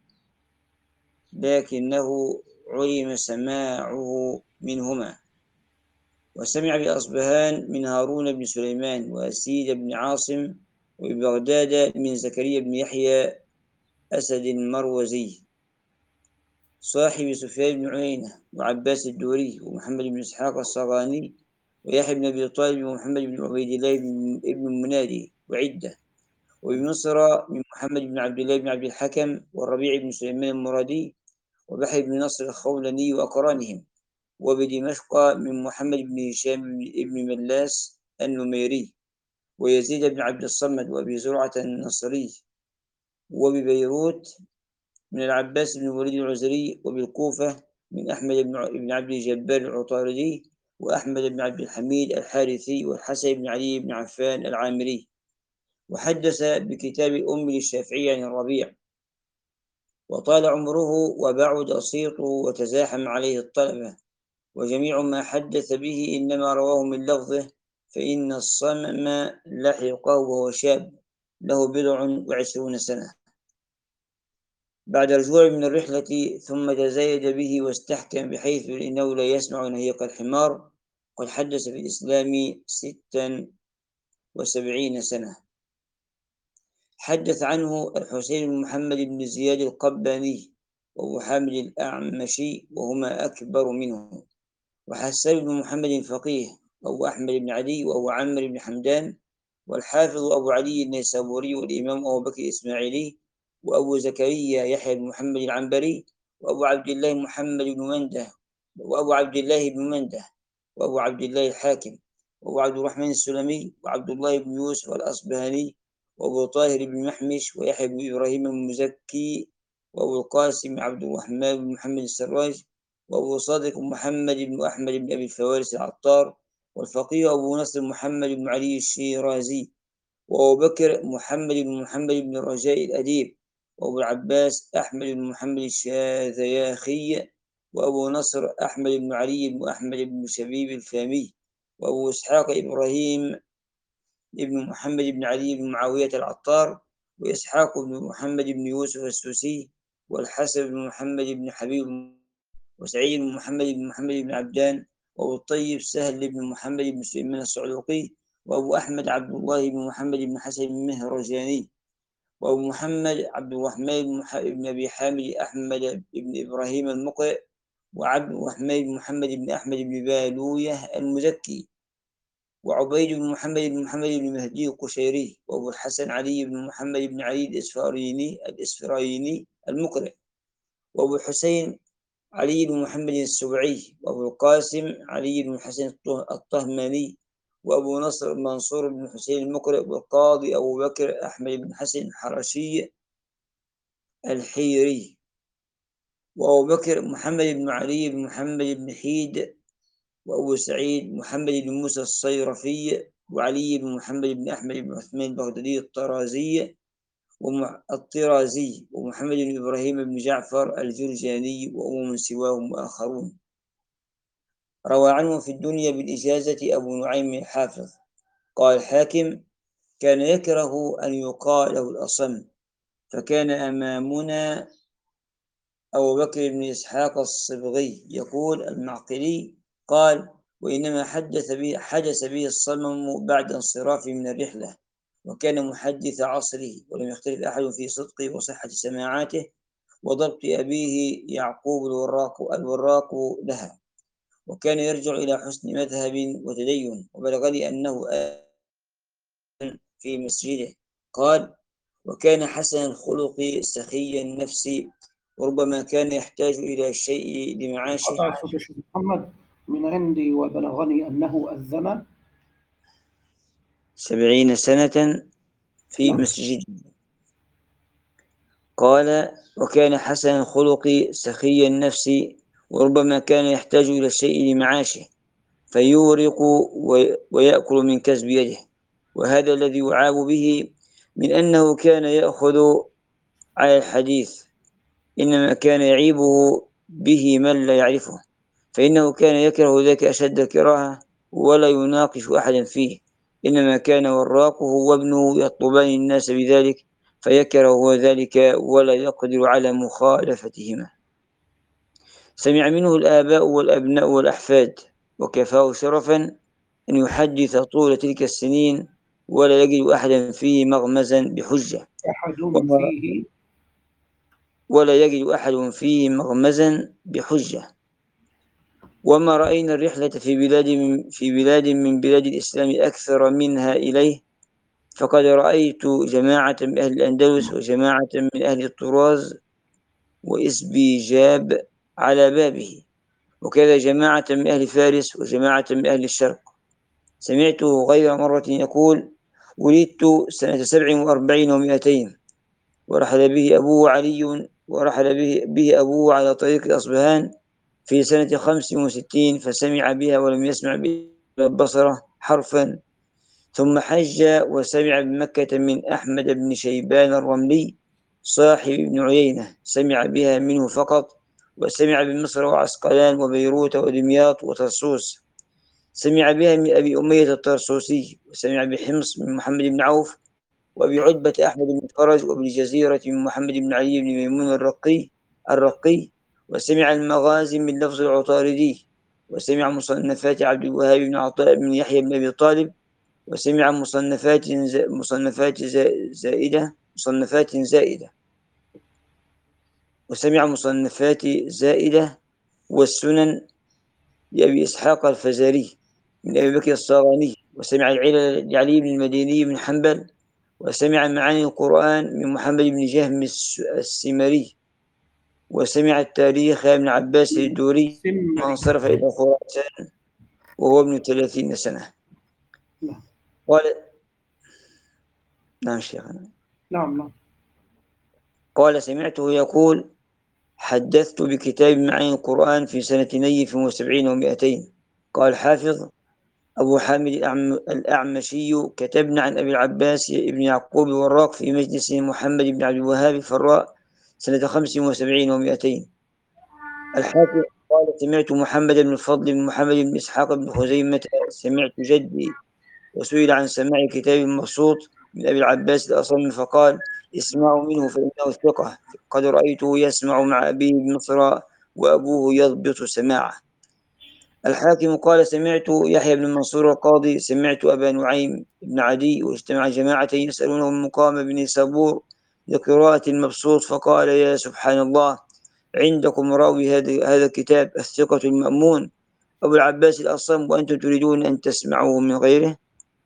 لكنه علم سماعه منهما. وسمع بأصبهان من هارون بن سليمان وأسيد بن عاصم، وببغداد من زكريا بن يحيى أسد المروزي صاحب سفيان بن عيينة، وعباس الدوري، ومحمد بن إسحاق الصغاني، ويحيى بن أبي طالب، ومحمد بن عبيد الله بن المنادي، وعدة. وبمصر من محمد بن عبد الله بن عبد الحكم، والربيع بن سليمان المرادي، وبحر بن نصر الخولاني وأقرانهم. وبدمشق من محمد بن هشام بن ملاس النميري، ويزيد بن عبد الصمد، وأبي زرعة النصري. وببيروت من العباس بن وليد العزري، وبالكوفة من أحمد بن عبد الجبار العطاردي، وأحمد بن عبد الحميد الحارثي، والحسن بن علي بن عفان العامري. وحدث بكتاب الأم للشافعي عن الربيع. وطال عمره وبعد صيته وتزاحم عليه الطلبة، وجميع ما حدث به إنما رواه من لفظه، فإن الصمم لحقه وهو شاب له بضع وعشرون سنة. بعد رجوعه من الرحلة ثم تزايد به واستحكم بحيث إنه لا يسمع نهيق الحمار. قد حدث في الإسلام ستا وسبعين سنة. حدث عنه الحسين بن محمد بن زياد القباني وأبو حامد الأعمشي وهما أكبر منه، وحسان بن محمد الفقيه وأبو أحمد بن علي وأبو عمرو بن حمدان، والحافظ أبو علي النيسابوري، والإمام أبو بكر الإسماعيلي، وأبو زكريا يحيى بن محمد العنبري، وأبو عبد الله محمد بن منده، وأبو عبد الله بن منده، وأبو عبد الله الحاكم، وأبو عبد الرحمن السلمي، وعبد الله بن يوسف الأصبهاني، وأبو طاهر بن محمش، ويحيى بن إبراهيم المزكي، وأبو القاسم عبد الرحمن بن محمد السراج، وأبو صادق محمد بن أحمد بن أبي الفوارس العطار، والفقيه أبو نصر محمد بن علي الشيرازي، وأبو بكر محمد بن محمد بن الرجاء الأديب، وأبو العباس أحمد بن محمد الشاذياخي، وأبو نصر أحمد بن علي بن أحمد بن شبيب الفامي، وأبو إسحاق إبراهيم بن محمد بن علي بن معاوية العطار، وإسحاق بن محمد بن يوسف السوسي، والحسن بن محمد بن حبيب، وسعيد بن محمد بن محمد بن عبدان، وأبو الطيب سهل بن محمد بن سليمان الصعلوقي، وأبو أحمد عبد الله بن محمد بن حسن المهرجاني، وأبو محمد عبد الرحمن بن, بن أبي حامد أحمد بن إبراهيم المقرئ، وعبد الرحمن بن محمد بن أحمد بن بالوية المزكي، وعبيد بن محمد بن محمد بن مهدي القشيري، وأبو الحسن علي بن محمد بن علي الإسفرايني الإسفرايني المقرئ، وأبو الحسين علي بن محمد السبعي، وأبو القاسم علي بن حسين الطهماني، وأبو نصر منصور بن حسين المقرئ، والقاضي أبو بكر أحمد بن حسن الحرشي الحيري، وأبو بكر محمد بن علي بن محمد بن حيد، وأبو سعيد محمد بن موسى الصيرفي، وعلي بن محمد بن أحمد بن عثمان البغدادي الطرازي الطرازي، ومحمد بن إبراهيم بن جعفر الجرجاني، وأمم سواهم وآخرون. روى عنه في الدنيا بالإجازة أبو نعيم الحافظ قال الحاكم: كان يكره أن يقال له الأصم، فكان أمامنا أبو بكر بن إسحاق الصبغي يقول المعقلي قال: وإنما حدث به حدث به الصمم بعد انصرافه من الرحلة، وكان محدث عصره، ولم يختلف أحد في صدقه وصحة سماعاته وضبط أبيه يعقوب الوراق الوراق لها، وكان يرجع إلى حسن مذهب وتدين. وبلغني أنه في مسجده قال: وكان حسن الخلق سخي النفس، وربما كان يحتاج إلى الشيء لمعاشه. قطع صوت الشيخ محمد من عندي، وبلغني أنه أذن سبعين سنة في نعم. مسجده. قال: وكان حسن الخلق سخي النفس، وربما كان يحتاج إلى الشيء لمعاشه، فيورق ويأكل من كسب يده. وهذا الذي يعاب به من أنه كان يأخذ على الحديث، إنما كان يعيبه به من لا يعرفه، فإنه كان يكره ذلك أشد الكراهة ولا يناقش أحدا فيه، إنما كان وراقه وابنه يطلبان الناس بذلك، فيكره ذلك ولا يقدر على مخالفتهما. سمع منه الآباء والأبناء والأحفاد، وكفاه شرفا أن يحدث طول تلك السنين ولا يجد أحدا فيه مغمزا بحجة، أحد وما فيه ولا يجد أحد فيه مغمزا بحجة. وما رأينا الرحلة في بلاد من في بلاد من بلاد الإسلام أكثر منها إليه، فقد رأيت جماعة من أهل الأندلس وجماعة من أهل الطراز وإسبيجاب على بابه، وكذا جماعة من أهل فارس وجماعة من أهل الشرق. سمعته غير مرة يقول: ولدت سنة سبع وأربعين ومائتين، ورحل به أبوه علي ورحل به, به أبوه على طريق أصبهان في سنة خمس وستين، فسمع بها ولم يسمع بالبصرة حرفا، ثم حج وسمع بمكة من أحمد بن شيبان الرملي، صاحب ابن عيينة سمع بها منه فقط، وسمع بمصر وعسقلان وبيروت ودمياط وطرسوس. سمع بها من أبي أمية الطرسوسي، وسمع بحمص من محمد بن عوف، وأبي عتبة أحمد بن فرج، وابن جزيرة من محمد بن علي بن ميمون الرقي الرقي وسمع المغازي من لفظ العطاردي، وسمع مصنفات عبد الوهاب بن عطاء بن يحيى بن أبي طالب، وسمع مصنفات مصنفات زائدة مصنفات زائدة وسمع مصنفات زائدة والسنن لأبي إسحاق الفزاري من أبي بكر الصاغاني، وسمع العلل لعلي بن المديني بن حنبل، وسمع معاني القرآن من محمد بن جهم السمري، وسمع التاريخ من عباس الدوري ثم سمري. انصرف إلى خراسان وهو ابن ثلاثين سنة. نعم قال نعم شيخنا. نعم نعم. قال سمعته يقول: حدثت بكتاب معاني القرآن في سنة نيف وسبعين ومائتين. قال حافظ أبو حامد الأعمشي: كتبنا عن أبي العباس بن يعقوب الوراق في مجلس محمد بن عبد الوهاب الفراء سنة خمس وسبعين ومائتين. الحاكم قال سمعت محمد بن الفضل بن محمد بن إسحاق بن خزيمة سمعت جدي، وسئل عن سماع كتاب مبسوط من أبي العباس الأصم فقال: اسمعوا منه فإنه ثقة، قد رأيته يسمع مع أبيه بمصر وأبوه يضبط سماعه. الحاكم قال سمعت يحيى بن منصور القاضي سمعت أبا نعيم بن عدي واجتمع جماعة يسألونه من مقام بن سابور لقراءة المبسوط فقال: يا سبحان الله، عندكم راوي هذا الكتاب الثقة المأمون أبو العباس الأصم، وأنتم تريدون أن تسمعوه من غيره.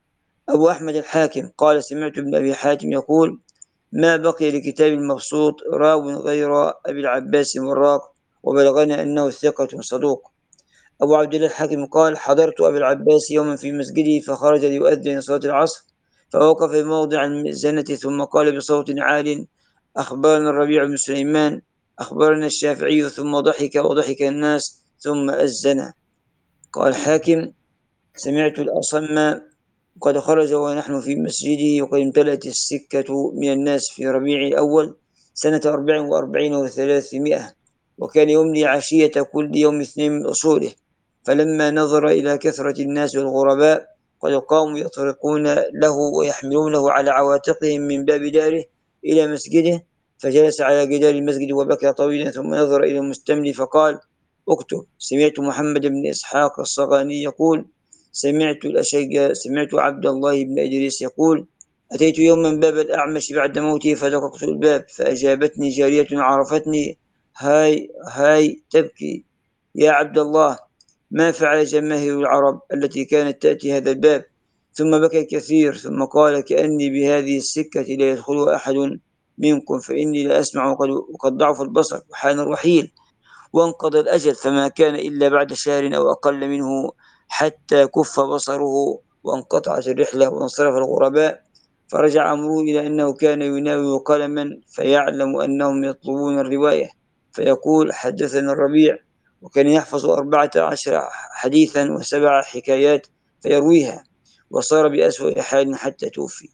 أبو أحمد الحاكم قال سمعت ابن أبي حاتم يقول: ما بقي لكتاب المبسوط راو غير أبي العباس الوراق، وبلغنا أنه ثقة صدوق. أبو عبد الله الحاكم قال: حضرت أبي العباس يوما في مسجده فخرج ليؤذن صلاة العصر، فوقف موضع المئذنة ثم قال بصوت عال: أخبرنا الربيع بن سليمان، أخبرنا الشافعي، ثم ضحك وضحك الناس ثم أذن. قال الحاكم: سمعت الأصم قد خرج ونحن في مسجده وقد امتلأت السكة من الناس في ربيع الأول سنة أربع وأربعين وثلاثمائة، وكان يملي عشية كل يوم اثنين من أصوله، فلما نظر إلى كثرة الناس والغرباء قد قاموا يطرقون له ويحملونه على عواتقهم من باب داره إلى مسجده، فجلس على جدار المسجد وبكى طويلا، ثم نظر إلى المستملي فقال: اكتب. سمعت محمد بن إسحاق الصغاني يقول: سمعت الأشج سمعت عبد الله بن إدريس يقول: أتيت يوما باب الأعمش بعد موته فدققت الباب، فأجابتني جارية عرفتني: هاي هاي تبكي يا عبد الله، ما فعل جماهير العرب التي كانت تأتي هذا الباب؟ ثم بكى كثير، ثم قال: كأني بهذه السكة لا يدخلها أحد منكم، فإني لا أسمع وقد ضعف البصر وحان الرحيل وانقضى الأجل، فما كان إلا بعد شهر أو أقل منه حتى كف بصره وانقطعت الرحلة وانصرف الغرباء. فرجع أمره إلى أنه كان يناوي قلما فيعلم أنهم يطلبون الرواية فيقول: حدثنا الربيع، وكان يحفظ أربعة عشر حديثا وسبع حكايات فيرويها، وصار بأسوأ حال حتى توفي.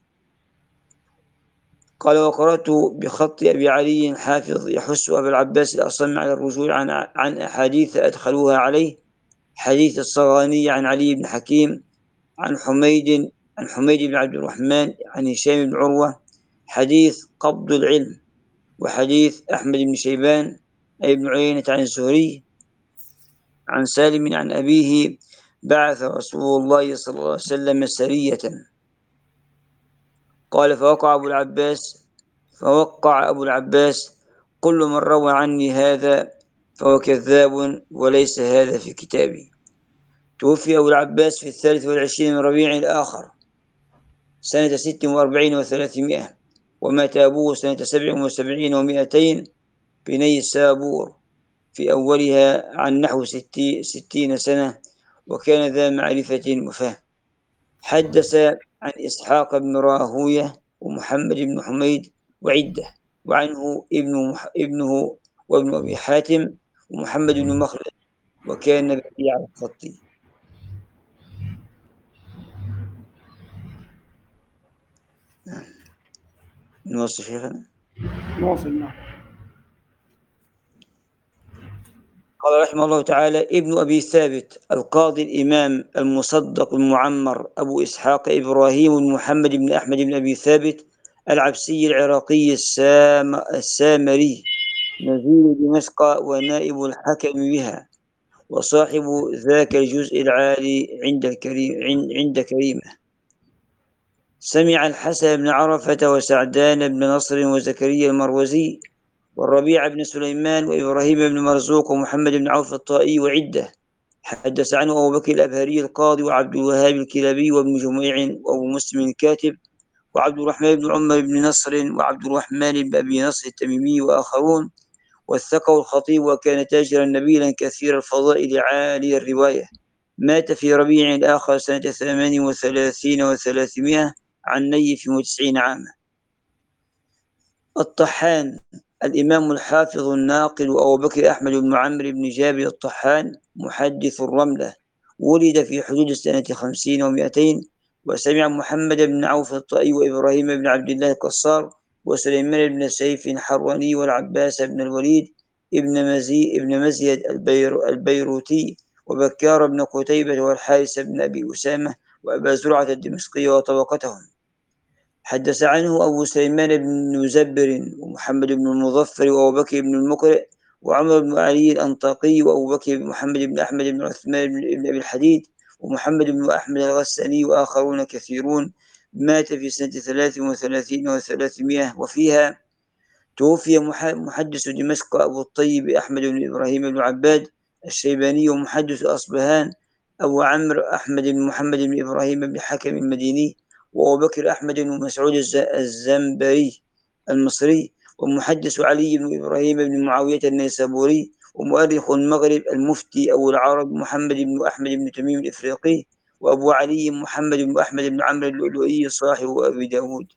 قال: وقرأت بخط أبي علي حافظ يحث أبا العباس الأصم على الرجوع عن عن أحاديث أدخلوها عليه: حديث الصغاني عن علي بن حكيم، عن حميد عن حميد بن عبد الرحمن، عن هشام بن عروة، حديث قبض العلم، وحديث أحمد بن شيبان أي بن عيينة عن الزهري عن سالم عن أبيه: بعث رسول الله صلى الله عليه وسلم سرية. قال: فوقع أبو العباس فوقع أبو العباس: كل من روى عني هذا فهو كذاب وليس هذا في كتابي. توفي أبو العباس في الثالث والعشرين من ربيع الآخر سنة ست وأربعين وثلاثمائة، ومات أبوه سنة سبع وسبعين ومائتين بني سابور في أولها عن نحو ستي ستين سنة، وكان ذا معرفة وفهم. حدث عن إسحاق بن راهوية ومحمد بن حميد وعدة، وعنه ابن ابنه وابن أبي حاتم ومحمد بن مخلد، وكان بديع الخط. نوصل شيخنا. واصل. نعم. قال رحمه الله تعالى: ابن أبي ثابت القاضي الإمام المصدق المعمر أبو إسحاق إبراهيم بن محمد بن أحمد بن أبي ثابت العبسي العراقي السام السامري نزيل دمشق ونائب الحكم بها وصاحب ذاك الجزء العالي عند الكريم عند كريمة. سمع الحسن بن عرفة وسعدان بن نصر وزكريا المروزي والربيع بن سليمان وإبراهيم بن مرزوق ومحمد بن عوف الطائي وعدة. حدث عنه أبو بكر الأبهري القاضي وعبد الوهاب الكلابي وابن جميع وأبو مسلم الكاتب وعبد الرحمن بن عمر بن نصر وعبد الرحمن بن أبي نصر التميمي وآخرون. وثقه الخطيب وكان تاجرا نبيلا كثير الفضائل عالي الرواية. مات في ربيع الآخر سنة ثمان وثلاثين وثلاثمائة عن نيف وتسعين عاما. الطحان الإمام الحافظ الناقل أبو بكر أحمد بن عمرو بن جابر الطحان محدث الرملة، ولد في حدود السنة خمسين ومائتين. وسمع محمد بن عوف الطائي وإبراهيم بن عبد الله القصار وسليمان بن سيف الحراني والعباس بن الوليد ابن مزي ابن مزيد البير البيروتي وبكار بن قتيبة والحارث بن أبي أسامة وأبا زرعة الدمشقي وطبقتهم. حدث عنه أبو سليمان بن مزبر ومحمد بن المظفر وأبو بكر بن المقرئ وعمر بن علي الأنطاقي وأبو بكر بن محمد بن أحمد بن عثمان بن أبي الحديد ومحمد بن أحمد الغساني وآخرون كثيرون. مات في سنة ثلاث وثلاثين وثلاثمائة وفيها. توفي محدث دمشق أبو الطيب أحمد بن إبراهيم بن عباد الشيباني ومحدث أصبهان أبو عمرو أحمد بن محمد بن إبراهيم بن حكم المديني وأبو بكر أحمد بن مسعود الزنبري المصري ومحدث علي بن إبراهيم بن معاوية النيسابوري ومؤرخ المغرب المفتي أبو العرب محمد بن أحمد بن تميم الإفريقي وأبو علي محمد بن أحمد بن عمرو اللؤلؤي صاحب أبي داود.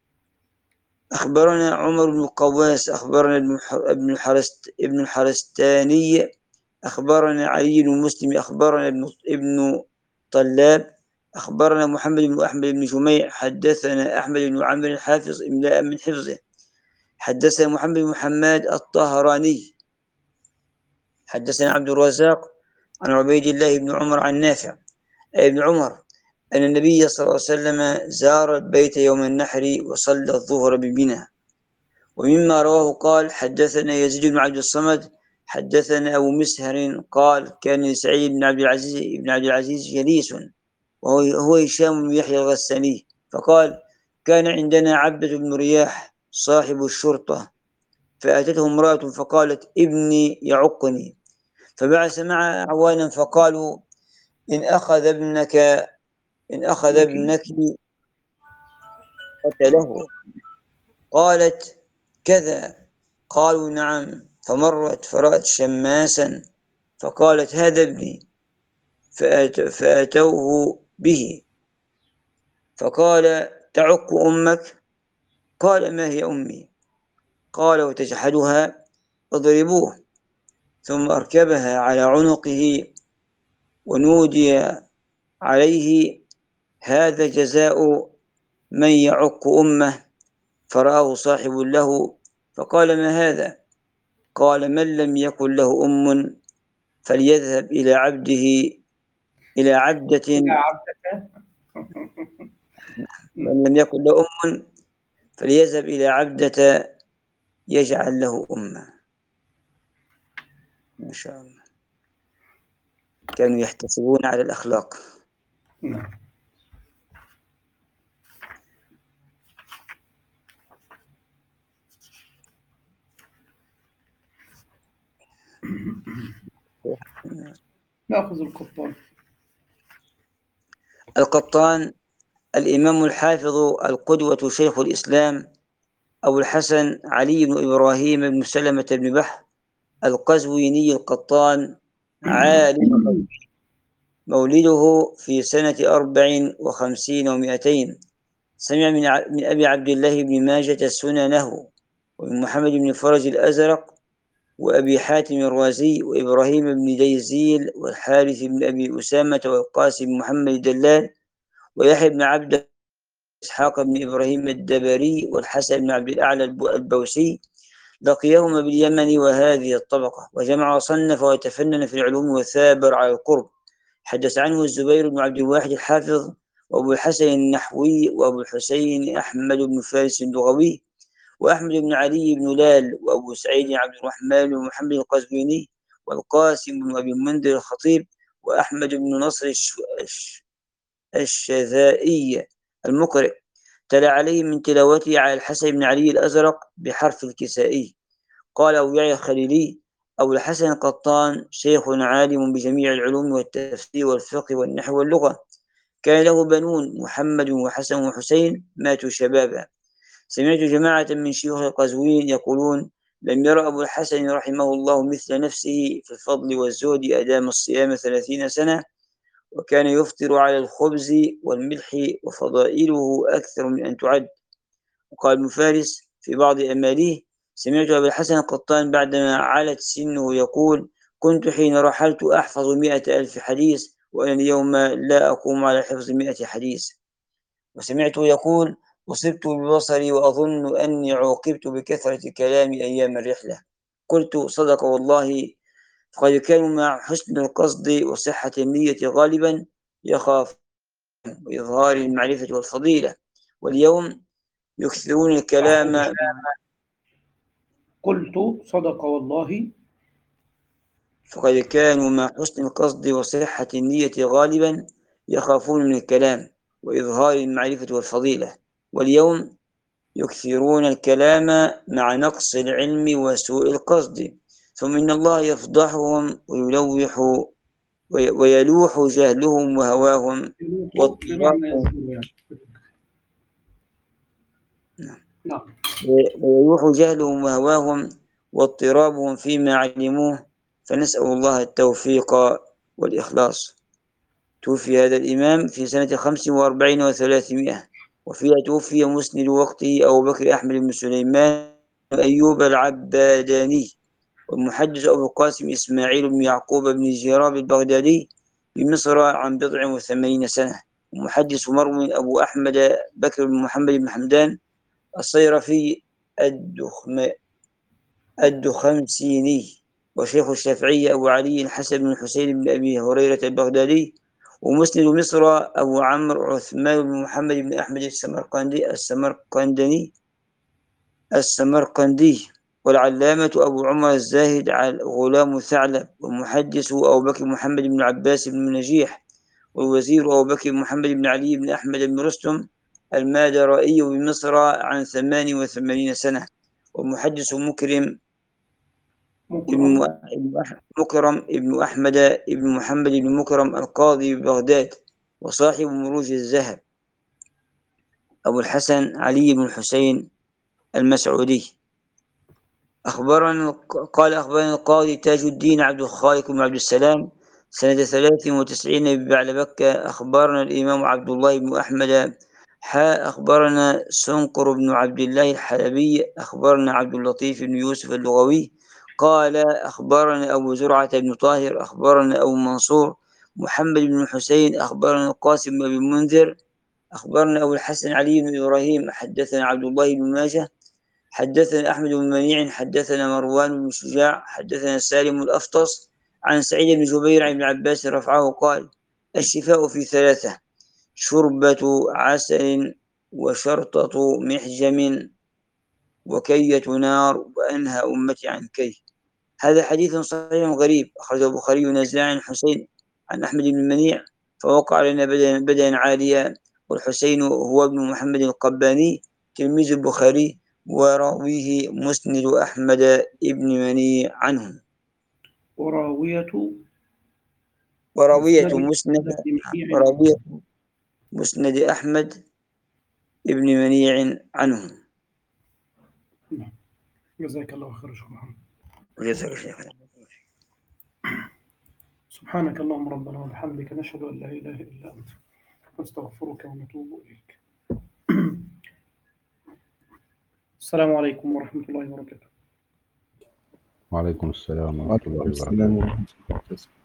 أخبرنا عمر بن قواس أخبرنا ابن الحرست ابن الحرستاني أخبرنا علي بن مسلم أخبرنا ابن ابن طلاب أخبرنا محمد بن أحمد بن جميع حدثنا أحمد بن عمرو الحافظ إملاء من حفظه. حدثنا محمد بن محمد الطهراني حدثنا عبد الرزاق عن عبيد الله بن عمر عن نافع ابن عمر أن النبي صلى الله عليه وسلم زار البيت يوم النحر وصلى الظهر بمنى. ومما رواه قال: حدثنا يزيد بن عبد الصمد حدثنا أبو مسهر قال: كان لسعيد بن عبد العزيز بن عبد العزيز جليس وهو هو هشام بن يحيى الغساني فقال: كان عندنا عبدة بن رياح صاحب الشرطة فأتته امرأة فقالت: ابني يعقني، فبعث معها أعوانا فقالوا: إن أخذ ابنك إن أخذ ابنك قتله. قالت: كذا. قالوا: نعم. فمرت فرأت شماسا فقالت: هذا ابني. فأتوه به فقال: تعق أمك؟ قال: ما هي أمي؟ قال: وتجحدها؟ اضربوه. ثم أركبها على عنقه ونودي عليه: هذا جزاء من يعق أمه. فرآه صاحب له فقال: ما هذا؟ قال: من لم يكن له أم فليذهب إلى عبده إلى عبدة من لم يكن له أم فليذهب إلى عبدة يجعل له أمة. ما شاء الله، كانوا يحتسبون على الأخلاق. نأخذ القطان. القطان الإمام الحافظ القدوة شيخ الإسلام أبو الحسن علي بن إبراهيم بن سلمة بن بحر القزويني القطان عالم. مولده في سنة أربع وخمسين ومائتين. سمع من أبي عبد الله بن ماجة سننه ومن محمد بن فرج الأزرق وأبي حاتم الرازي وإبراهيم بن ديزيل والحارث بن أبي أسامة والقاسم بن محمد الدلال ويحيى بن عبد إسحاق بن إبراهيم الدبري والحسن بن عبد الأعلى البوسي لقيهما باليمن وهذه الطبقة، وجمع وصنف وتفنن في العلوم وثابر على القرب. حدث عنه الزبير بن عبد الواحد الحافظ، وأبو الحسن النحوي، وأبو الحسين أحمد بن فارس اللغوي، وأحمد بن علي بن لال، وأبو سعيد عبد الرحمن بن محمد القزويني، والقاسم بن أبي المنذر الخطيب، وأحمد بن نصر الش... الش... الشذائي المقرئ. تلا عليه من تلاوته على الحسن بن علي الأزرق بحرف الكسائي. قال أبو يعلى الخليلي: أبو الحسن القطان شيخ عالم بجميع العلوم والتفسير والفقه والنحو واللغة، كان له بنون محمد وحسن وحسين ماتوا شبابا. سمعت جماعة من شيوخ القزوين يقولون: لم يرى أبو الحسن رحمه الله مثل نفسه في الفضل والزهد، أدام الصيام ثلاثين سنة، وكان يفطر على الخبز والملح، وفضائله أكثر من أن تعد. وقال ابن فارس في بعض أماليه: سمعت أبا الحسن القطان بعدما علت سنه يقول: كنت حين رحلت أحفظ مئة ألف حديث، وأنا اليوم لا أقوم على حفظ مئة حديث. وسمعته يقول: أصبت ببصري وأظن أني عوقبت بكثرة كلامي أيام الرحلة. قلت: صدق والله، فقد كانوا مع حسن القصد وصحة النية غالبا يخاف وإظهار المعرفة والفضيلة، واليوم يكثرون الكلام. قلت: صدق والله. فقد كانوا مع حسن القصد وصحة النية غالبا يخافون من الكلام وإظهار المعرفة والفضيلة، واليوم يكثرون الكلام مع نقص العلم وسوء القصد. ثم إن الله يفضحهم ويلوح ويلوح جهلهم وهواهم واضطرابهم ويلوح جهلهم وهواهم واضطرابهم فيما علموه، فنسأل الله التوفيق والإخلاص. توفي هذا الإمام في سنة خمس وأربعين وثلاثمائة، وفيها توفي مسند وقته أبو بكر أحمد بن سليمان أيوب العباداني، والمحدث أبو القاسم إسماعيل بن يعقوب بن جراب البغدادي بمصر عن بضع وثمانين سنة، ومحدث مروي أبو أحمد بكر بن محمد بن حمدان الصيرفي الدخم الدخمسيني، وشيخ الشافعية أبو علي الحسن بن الحسين بن أبي هريرة البغدادي، ومسند مصر أبو عمرو عثمان بن محمد بن أحمد السمرقندي السمرقندني السمرقندي والعلامة أبو عمر الزاهد غلام ثعلب، ومحدث أبو بكر محمد بن عباس بن نجيح، والوزير أبو بكر محمد بن علي بن أحمد بن رستم المادرائي بمصر عن ثمان وثمانين سنة، والمحدث مكرم ابن مكرم ابن أحمد ابن محمد بن مكرم القاضي ببغداد، وصاحب مروج الذهب أبو الحسن علي بن الحسين المسعودي. أخبرنا قال أخبرنا القاضي تاج الدين عبد الخالق بن عبد السلام سنة ثلاث وتسعين ببعلبكة. أخبرنا الإمام عبد الله بن أحمد حا أخبرنا سنقر بن عبد الله الحلبي. أخبرنا عبد اللطيف بن يوسف اللغوي قال أخبرنا أبو زرعة بن طاهر. أخبرنا أبو منصور محمد بن حسين. أخبرنا القاسم بن المنذر. أخبرنا أبو الحسن علي بن إبراهيم. حدثنا عبد الله بن ماجه. حدثنا أحمد بن منيع. حدثنا مروان بن شجاع. حدثنا سالم الأفطس عن سعيد بن جبير عن ابن عباس رفعه قال: الشفاء في ثلاثة: شربة عسل، وشرطة محجم، وكية نار، وأنهى أمتي عن كي. هذا حديث صحيح غريب أخرجه البخاري نازلا عن حسين عن أحمد بن منيع، فوقع لنا بدءا عاليا، والحسين هو ابن محمد القباني تلميذ البخاري، وراويه مسند أحمد ابن منيع عنه. وراوية وراوية مسند مسند منيع وراوية مسند أحمد ابن منيع عنه. جزاك الله خير شيخ محمد. وجزاك شيخ. سبحانك اللهم ربنا وبحمدك، نشهد أن لا إله إلا أنت، نستغفرك ونتوب إليك. السلام عليكم ورحمة الله وبركاته. وعليكم السلام ورحمة وعليكم الله السلام وبركاته. ورحمة الله وبركاته.